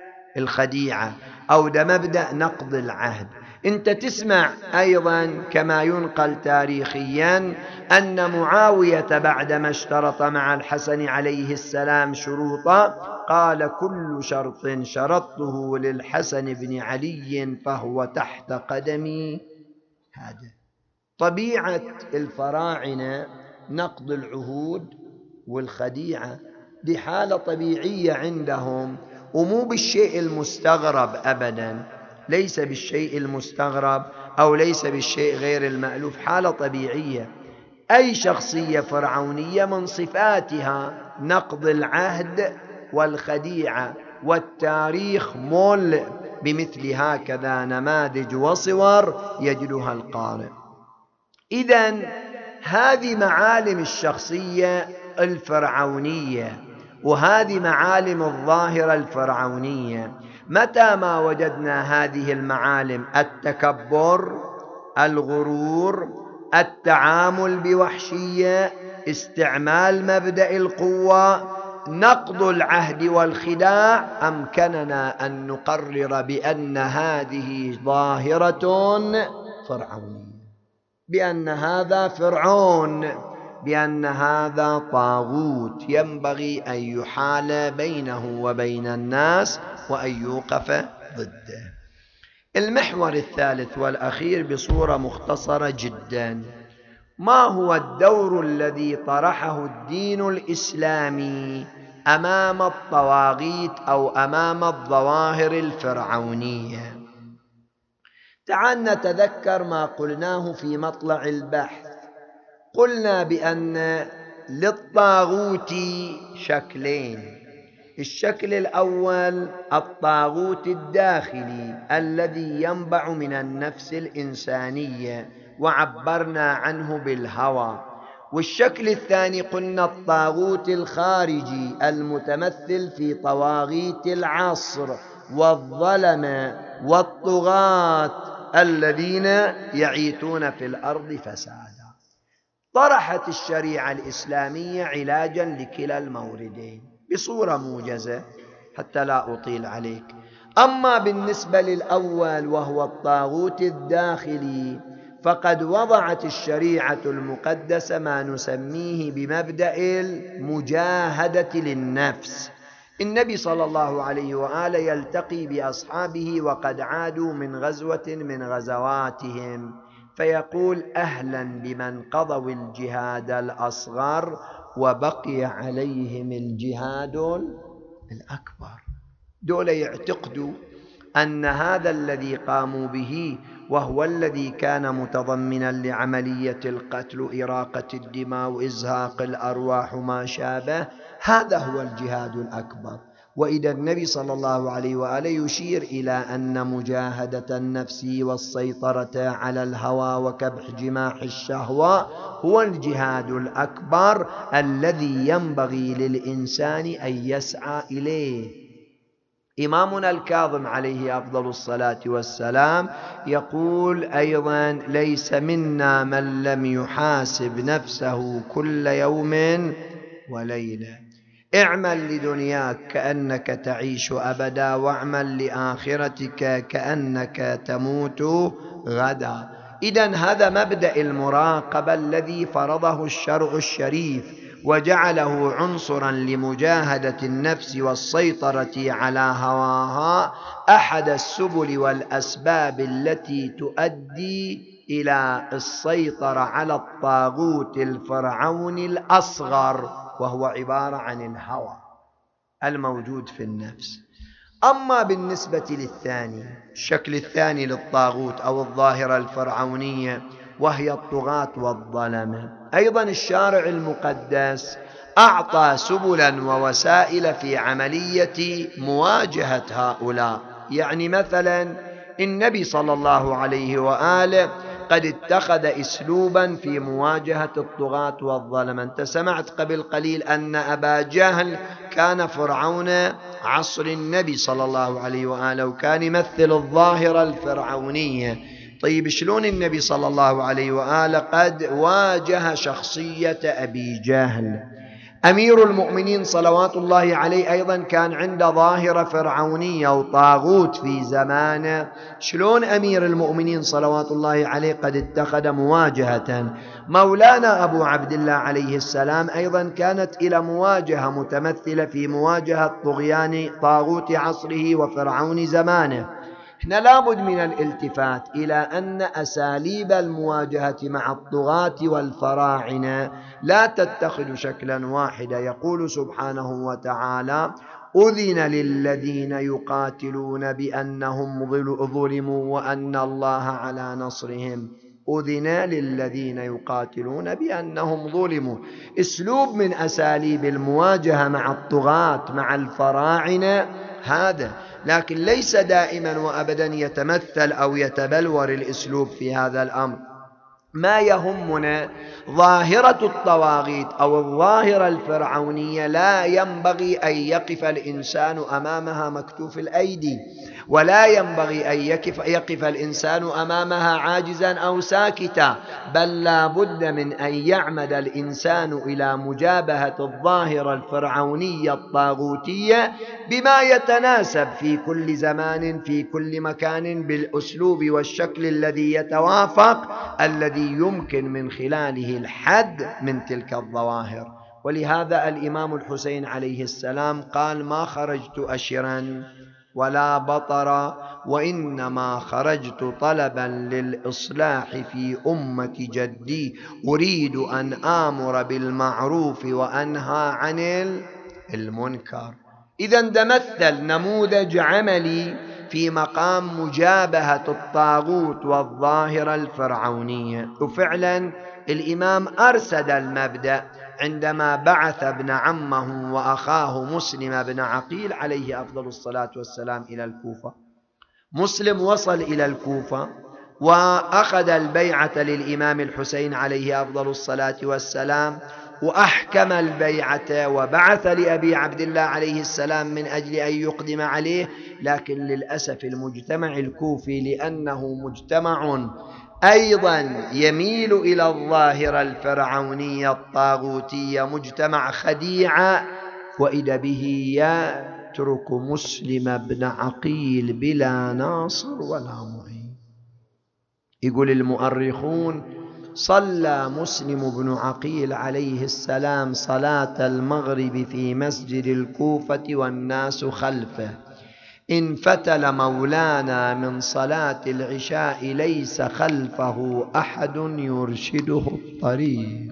الخديعة أو ده مبدأ نقض العهد. أنت تسمع أيضا كما ينقل تاريخيا أن معاوية بعدما اشترط مع الحسن عليه السلام شروطا قال: كل شرط شرطته للحسن بن علي فهو تحت قدمي. هذا طبيعة الفراعنة، نقض العهود والخديعة، دي حالة طبيعية عندهم، ومو بالشيء المستغرب أبدا، ليس بالشيء المستغرب أو ليس بالشيء غير المألوف، حالة طبيعية. أي شخصية فرعونية من صفاتها نقض العهد والخديعة، والتاريخ مول بمثل هكذا نماذج وصور يجدها القارئ. إذن هذه معالم الشخصية الفرعونية، وهذه معالم الظاهرة الفرعونية. متى ما وجدنا هذه المعالم، التكبر، الغرور، التعامل بوحشية، استعمال مبدأ القوة، نقض العهد والخداع، أمكننا أن نقرر بأن هذه ظاهرة فرعونية، بأن هذا فرعون، بأن هذا طاغوت ينبغي أن يحال بينه وبين الناس وأن يوقف ضده. المحور الثالث والأخير بصورة مختصرة جدا: ما هو الدور الذي طرحه الدين الإسلامي أمام الطواغيت أو أمام الظواهر الفرعونية؟ تعال نتذكر ما قلناه في مطلع البحث. قلنا بأن للطاغوت شكلين: الشكل الأول الطاغوت الداخلي الذي ينبع من النفس الإنسانية وعبرنا عنه بالهوى، والشكل الثاني قلنا الطاغوت الخارجي المتمثل في طواغيت العصر والظلمة والطغاة الذين يعيثون في الأرض فسادا. طرحت الشريعة الإسلامية علاجا لكلا الموردين بصورة موجزة حتى لا أطيل عليك. أما بالنسبة للأول وهو الطاغوت الداخلي، فقد وضعت الشريعة المقدسة ما نسميه بمبدأ المجاهدة للنفس. النبي صلى الله عليه وآله يلتقي بأصحابه وقد عادوا من غزوة من غزواتهم، فيقول: أهلا بمن قضوا الجهاد الأصغر وبقي عليهم الجهاد الأكبر. دول يعتقدوا أن هذا الذي قاموا به، وهو الذي كان متضمنا لعملية القتل، إراقة الدماء وإزهاق الأرواح وما شابه، هذا هو الجهاد الأكبر. وإذا النبي صلى الله عليه وآله يشير إلى أن مجاهدة النفس والسيطرة على الهوى وكبح جماح الشهوة هو الجهاد الأكبر الذي ينبغي للإنسان أن يسعى إليه. إمامنا الكاظم عليه أفضل الصلاة والسلام يقول أيضا: ليس منا من لم يحاسب نفسه كل يوم وليلة. اعمل لدنياك كأنك تعيش أبدا، واعمل لآخرتك كأنك تموت غدا. إذن هذا مبدأ المراقبة الذي فرضه الشرع الشريف وجعله عنصرا لمجاهدة النفس والسيطرة على هواها، أحد السبل والأسباب التي تؤدي إلى السيطرة على الطاغوت الفرعوني الأصغر، وهو عبارة عن الهوى الموجود في النفس. أما بالنسبة للثاني، الشكل الثاني للطاغوت أو الظاهرة الفرعونية وهي الطغاة والظلمة، أيضا الشارع المقدس أعطى سبلا ووسائل في عملية مواجهة هؤلاء. يعني مثلا النبي صلى الله عليه وآله قد اتخذ أسلوبا في مواجهة الطغاة والظلمة. أنت سمعت قبل قليل أن أبا جهل كان فرعون عصر النبي صلى الله عليه وآله وكان يمثل الظاهرة الفرعونية. طيب شلون النبي صلى الله عليه وآله قد واجه شخصية أبي جهل؟ أمير المؤمنين صلوات الله عليه أيضا كان عنده ظاهرة فرعونية وطاغوت في زمانه. شلون أمير المؤمنين صلوات الله عليه قد اتخذ مواجهة؟ مولانا أبو عبد الله عليه السلام أيضا كانت إلى مواجهة متمثلة في مواجهة طغيان طاغوت عصره وفرعون زمانه. هنا لابد من الالتفات إلى أن أساليب المواجهة مع الطغاة والفراعنة لا تتخذ شكلا واحدا. يقول سبحانه وتعالى: أذن للذين يقاتلون بأنهم ظلموا وأن الله على نصرهم. أذن للذين يقاتلون بأنهم ظلموا. أسلوب من أساليب المواجهة مع الطغاة مع الفراعنة هذا، لكن ليس دائما وأبدا يتمثل أو يتبلور الأسلوب في هذا الأمر. ما يهمنا ظاهرة الطواغيت أو الظاهرة الفرعونية لا ينبغي أن يقف الإنسان أمامها مكتوف الأيدي، ولا ينبغي أن يقف, يقف الإنسان أمامها عاجزا أو ساكتا، بل لا بد من أن يعمد الإنسان إلى مجابهة الظاهرة الفرعونية الطاغوتية بما يتناسب في كل زمان في كل مكان بالأسلوب والشكل الذي يتوافق، الذي يمكن من خلاله الحد من تلك الظواهر. ولهذا الإمام الحسين عليه السلام قال: ما خرجت أشرا ولا بطرا، وإنما خرجت طلبا للإصلاح في أمة جدي، أريد أن آمر بالمعروف وأنهى عن المنكر. إذن تمثل نموذج عملي في مقام مجابهة الطاغوت والظاهرة الفرعونية. وفعلا الإمام أرسد المبدأ عندما بعث ابن عمه وأخاه مسلم بن عقيل عليه أفضل الصلاة والسلام إلى الكوفة. مسلم وصل إلى الكوفة وأخذ البيعة للإمام الحسين عليه أفضل الصلاة والسلام، وأحكم البيعة وبعث لأبي عبد الله عليه السلام من أجل أن يقدم عليه. لكن للأسف المجتمع الكوفي لأنه مجتمع أيضا يميل إلى الظاهرة الفرعونية الطاغوتية، مجتمع خديعة، وإذا به يترك مسلم بن عقيل بلا ناصر ولا معين. يقول المؤرخون: صلى مسلم بن عقيل عليه السلام صلاة المغرب في مسجد الكوفة والناس خلفه، انفتل مولانا من صلاة العشاء ليس خلفه أحد يرشده الطريق.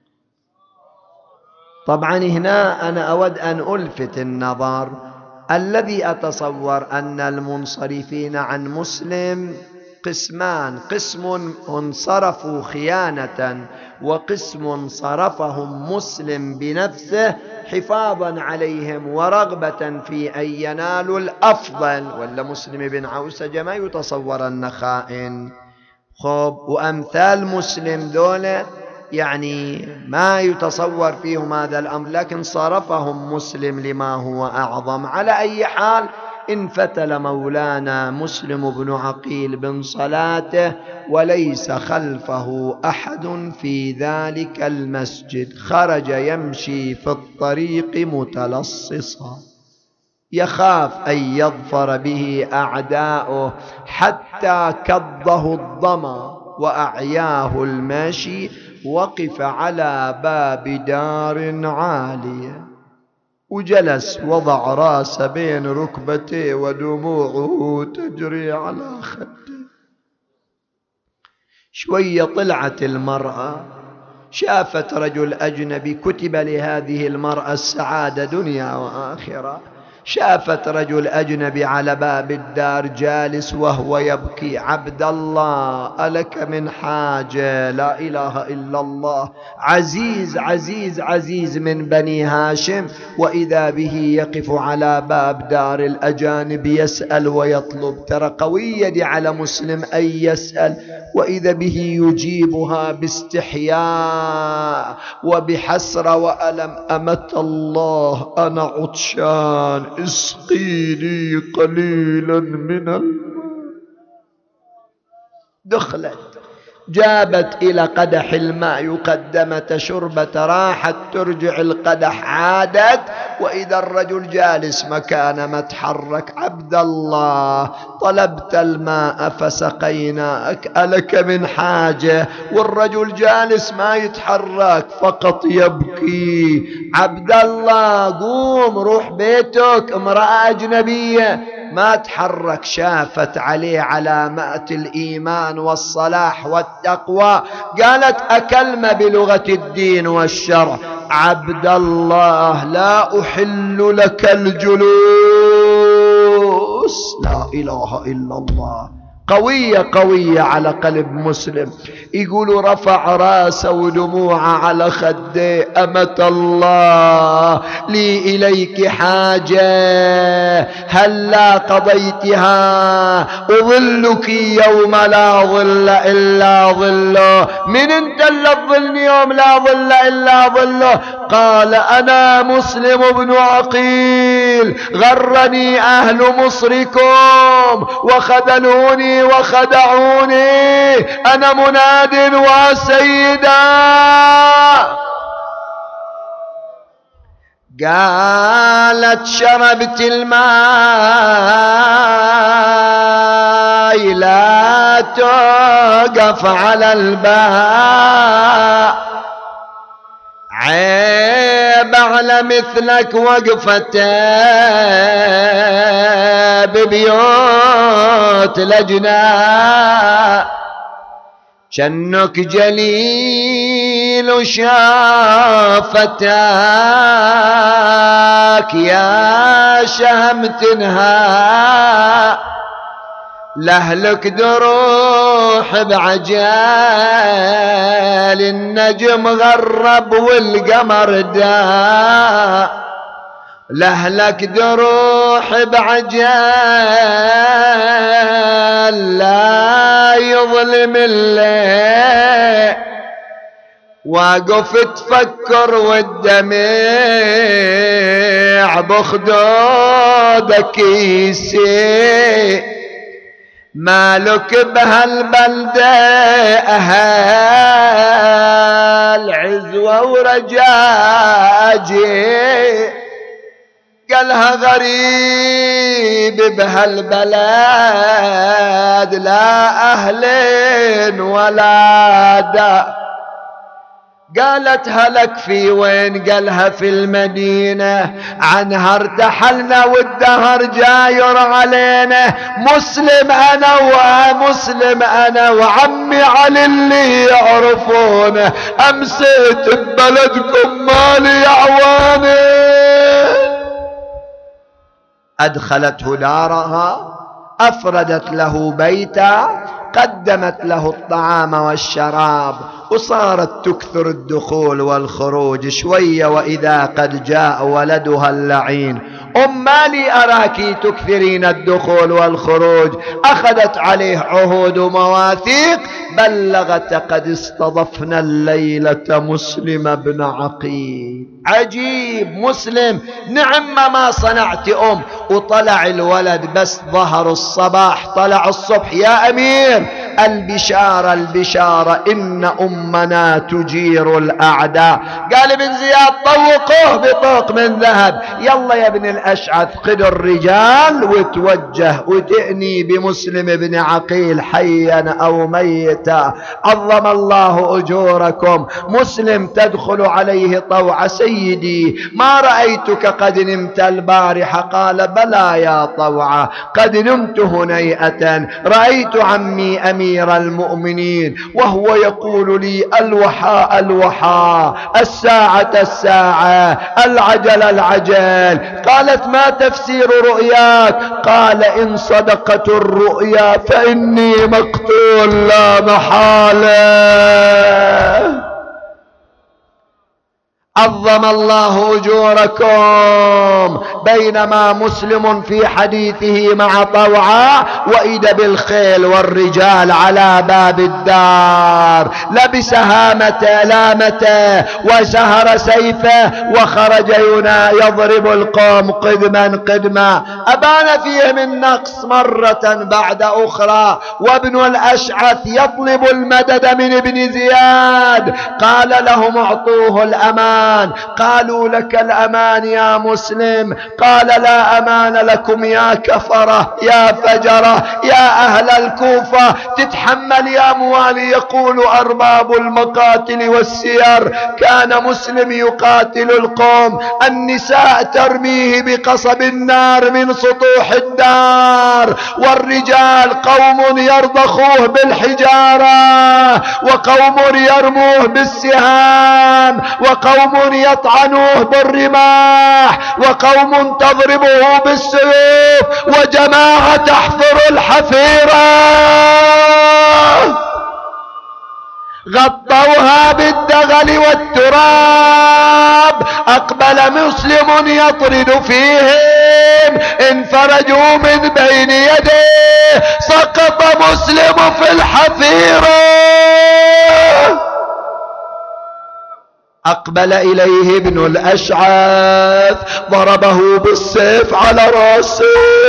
طبعا هنا أنا أود أن ألفت النظر، الذي أتصور أن المنصرفين عن مسلم قسمان: قسم انصرفوا خيانة، وقسم صرفهم مسلم بنفسه حفاظا عليهم ورغبة في أن ينالوا الأفضل. ولا مسلم بن عوسجة ما يتصور أن خائن. خب وأمثال مسلم دولة يعني ما يتصور فيهم هذا الأمر، لكن صرفهم مسلم لما هو أعظم. على أي حال انفتل مولانا مسلم بن عقيل من صلاته وليس خلفه أحد في ذلك المسجد، خرج يمشي في الطريق متلصصا يخاف أن يظفر به أعداؤه، حتى كضه الظما وأعياه المشي، وقف على باب دار عالية وجلس وضع راس بين ركبتيه ودموعه تجري على خده. شوية طلعت المرأة، شافت رجل أجنبي، كتب لهذه المرأة السعادة دنيا وآخرة، شافت رجل أجنبي على باب الدار جالس وهو يبكي. عبد الله ألك من حاجة؟ لا إله إلا الله. عزيز عزيز عزيز من بني هاشم، وإذا به يقف على باب دار الأجانب يسأل ويطلب. ترى قوية دي على مسلم أن يسأل، وإذا به يجيبها باستحياء وبحسرة وألم. أمة الله أنا عطشان، اسقيني قليلا من الماء. دخلت جابت إلى قدح الماء يقدمت شربة، راحت ترجع القدح عادت، وإذا الرجل جالس مكانه ما تحرك. عبد الله طلبت الماء فسقيناك، ألك من حاجة؟ والرجل جالس ما يتحرك فقط يبكي. عبد الله قوم روح بيتك، امرأة أجنبية ما تحرك. شافت عليه علامات الإيمان والصلاح والتقوى، قالت أكلمة بلغة الدين والشرع. عبد الله لا أحل لك الجلوس. لا إله إلا الله. قوية قوية على قلب مسلم. يقول رفع راسه ودموعه على خده. أمة الله لي إليك حاجة، هلا قضيتها؟ أظلك يوم لا ظل إلا ظله. من انت اللي تظلني يوم لا ظل إلا ظله؟ قال أنا مسلم بن عقيل، غرني أهل مصركم وخذلوني وخدعوني، أنا مناد وسيدا. قالت شربت الماء لا توقف على الباب، عيب على مثلك وقفته ببيوت لجنة، جنك جليل وشافتك يا شهم تنهى، لأهلك دروح بعجال، النجم غرب والقمر دا، لأهلك دروح بعجال لا يظلم الليل، واقف تفكر والدمع بخدودك يسيل، مالك بهالبلدة أهل عزوة ورجاجي، قالها غريب بهالبلد لا أهل ولا دا. قالت هلك في وين؟ قالها في المدينة، عنها ارتحلنا والدهر جاير علينا، مسلم أنا ومسلم أنا وعمي علي اللي يعرفونه، أمسيت ببلدكم مالي عواني. أدخلته دارها، أفردت له بيتا، قدمت له الطعام والشراب، وصارت تكثر الدخول والخروج شوية، وإذا قد جاء ولدها اللعين. أم مالي أراك تكثرين الدخول والخروج. أخذت عليه عهود ومواثيق، بلغت قد استضفنا الليلة مسلم بن عقيل. عجيب مسلم، نعم ما صنعت أم. وطلع الولد بس ظهر الصباح، طلع الصبح، يا أمير البشارة البشارة إن أمنا تجير الأعداء. قال ابن زياد طوقوه بطوق من ذهب، يلا يا ابن الأشعث خذ الرجال وتوجه وتأني بمسلم بن عقيل حيا أو ميت هيئته. عظم الله أجوركم. مسلم تدخل عليه طوع: سيدي ما رأيتك قد نمت البارحة؟ قال: بلى يا طوعة، قد نمت هنيئة، رأيت عمي أمير المؤمنين وهو يقول لي: الوحى الوحى، الساعة الساعة، العجل العجل. قالت: ما تفسير رؤياك؟ قال: إن صدقت الرؤيا فإني مقتول لا محالة. عظم الله أجوركم. بينما مسلم في حديثه مع طوعة وإذا بالخيل والرجال على باب الدار، لبس هامته لامته وسهر سيفه وخرج ينا يضرب القوم قدما قدما. أبان فيهم النقص مرة بعد أخرى. وابن الأشعث يطلب المدد من ابن زياد، قال لهم: اعطوه الأمان. قالوا: لك الأمان يا مسلم. قال: لا أمان لكم يا كفرة يا فجرة يا أهل الكوفة. تتحمل يا موالي. يقول أرباب المقاتل والسير: كان مسلم يقاتل القوم، النساء ترميه بقصب النار من سطوح الدار، والرجال قوم يرضخوه بالحجارة، وقوم يرموه بالسهام، وقوم يطعنوه بالرماح، وقوم تضربه بالسيوف، وجماعة تحفر الحفيرة غطوها بالدغل والتراب. أقبل مسلم يطرد فيهم، انفرجوا من بين يديه، سقط مسلم في الحفيرة. أقبل إليه ابن الأشعث، ضربه بالسيف على رأسه،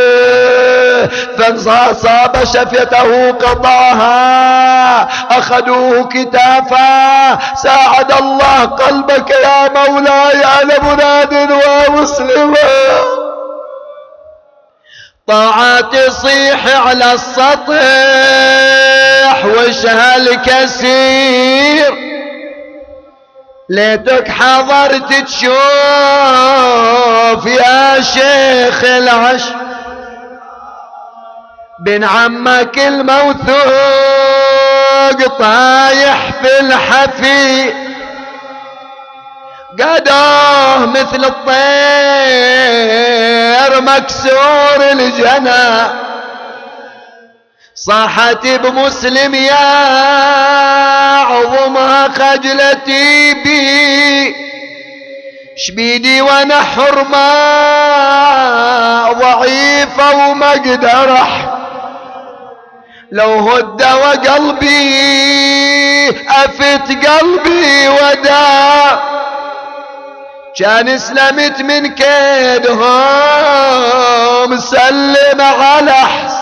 فانصاب شفته قطعها، أخذوه كتافا. ساعد الله قلبك يا مولاي على مناد ومسلما. طاعات تصيح على السطح وش هالكسير، ليتك حضرت تشوف يا شيخ العشر بن عمك الموثوق طايح في الحفي، قدوه مثل الطير مكسور الجناح. صاحت بمسلم: يا عظمها خجلتي بي، شبيدي وانا حرمة ضعيفة وما اقدر، لو هد وقلبي افت قلبي ودا، كان اسلمت من كيدهم سلم على حس.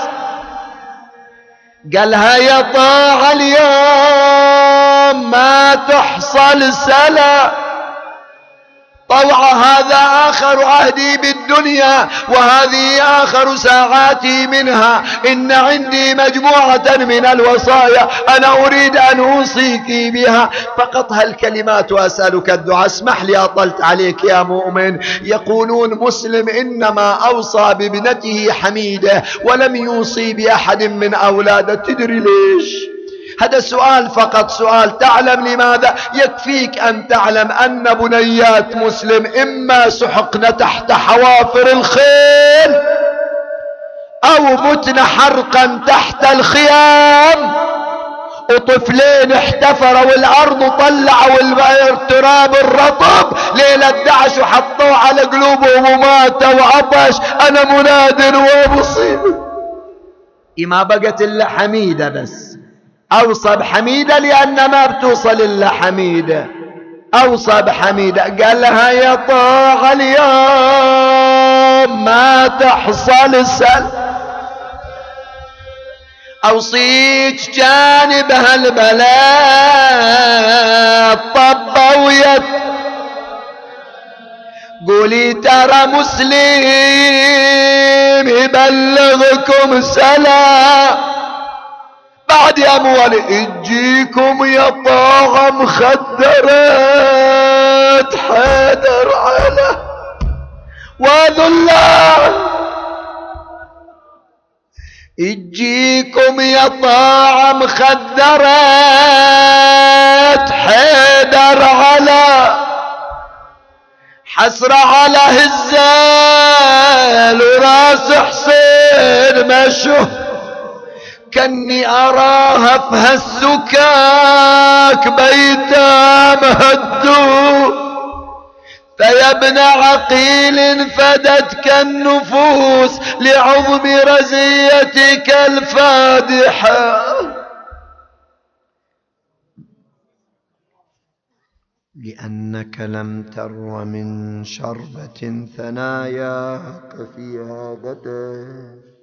قالها: يا طاعة اليوم ما تحصل سلا، طوعة هذا آخر عهدي بالدنيا وهذه آخر ساعاتي منها. إن عندي مجموعة من الوصايا أنا أريد أن أوصيك بها، فقط هالكلمات وأسألك الدعاء. اسمح لي أطلت عليك يا مؤمن. يقولون مسلم إنما أوصى بابنته حميدة ولم يوصي بأحد من أولاده. تدري ليش؟ هذا سؤال فقط سؤال. تعلم لماذا؟ يكفيك أن تعلم أن بنيات مسلم إما سحقن تحت حوافر الخيل أو متن حرقا تحت الخيام، وطفلين احتفروا الأرض طلعوا التراب الرطب ليلة دعش وحطوه على قلوبهم وماتوا وعطش. أنا مناد ومصيب. ما بقت إلا حميدة بس. أوصى بحميدة لأن ما بتوصل إلا حميدة. أوصى بحميدة قال لها: يا طاعة اليوم ما تحصل سل، أوصيك جانب هالبلاء طب ويد، قولي ترى مسلم يبلغكم سلام، بعد بعد يا موالي اجيكم يا طاغة مخدرات حيدر على وذلة، اجيكم يا طاعة مخدرات حيدر على حسرة على هزال وراس حسين مشوه كني أراها في هالسكاك بيتام هدو فيا ابن عقيل فدتك النفوس لعظم رزيتك الفادحة، لأنك لم تر من شربة ثناياك في هادته.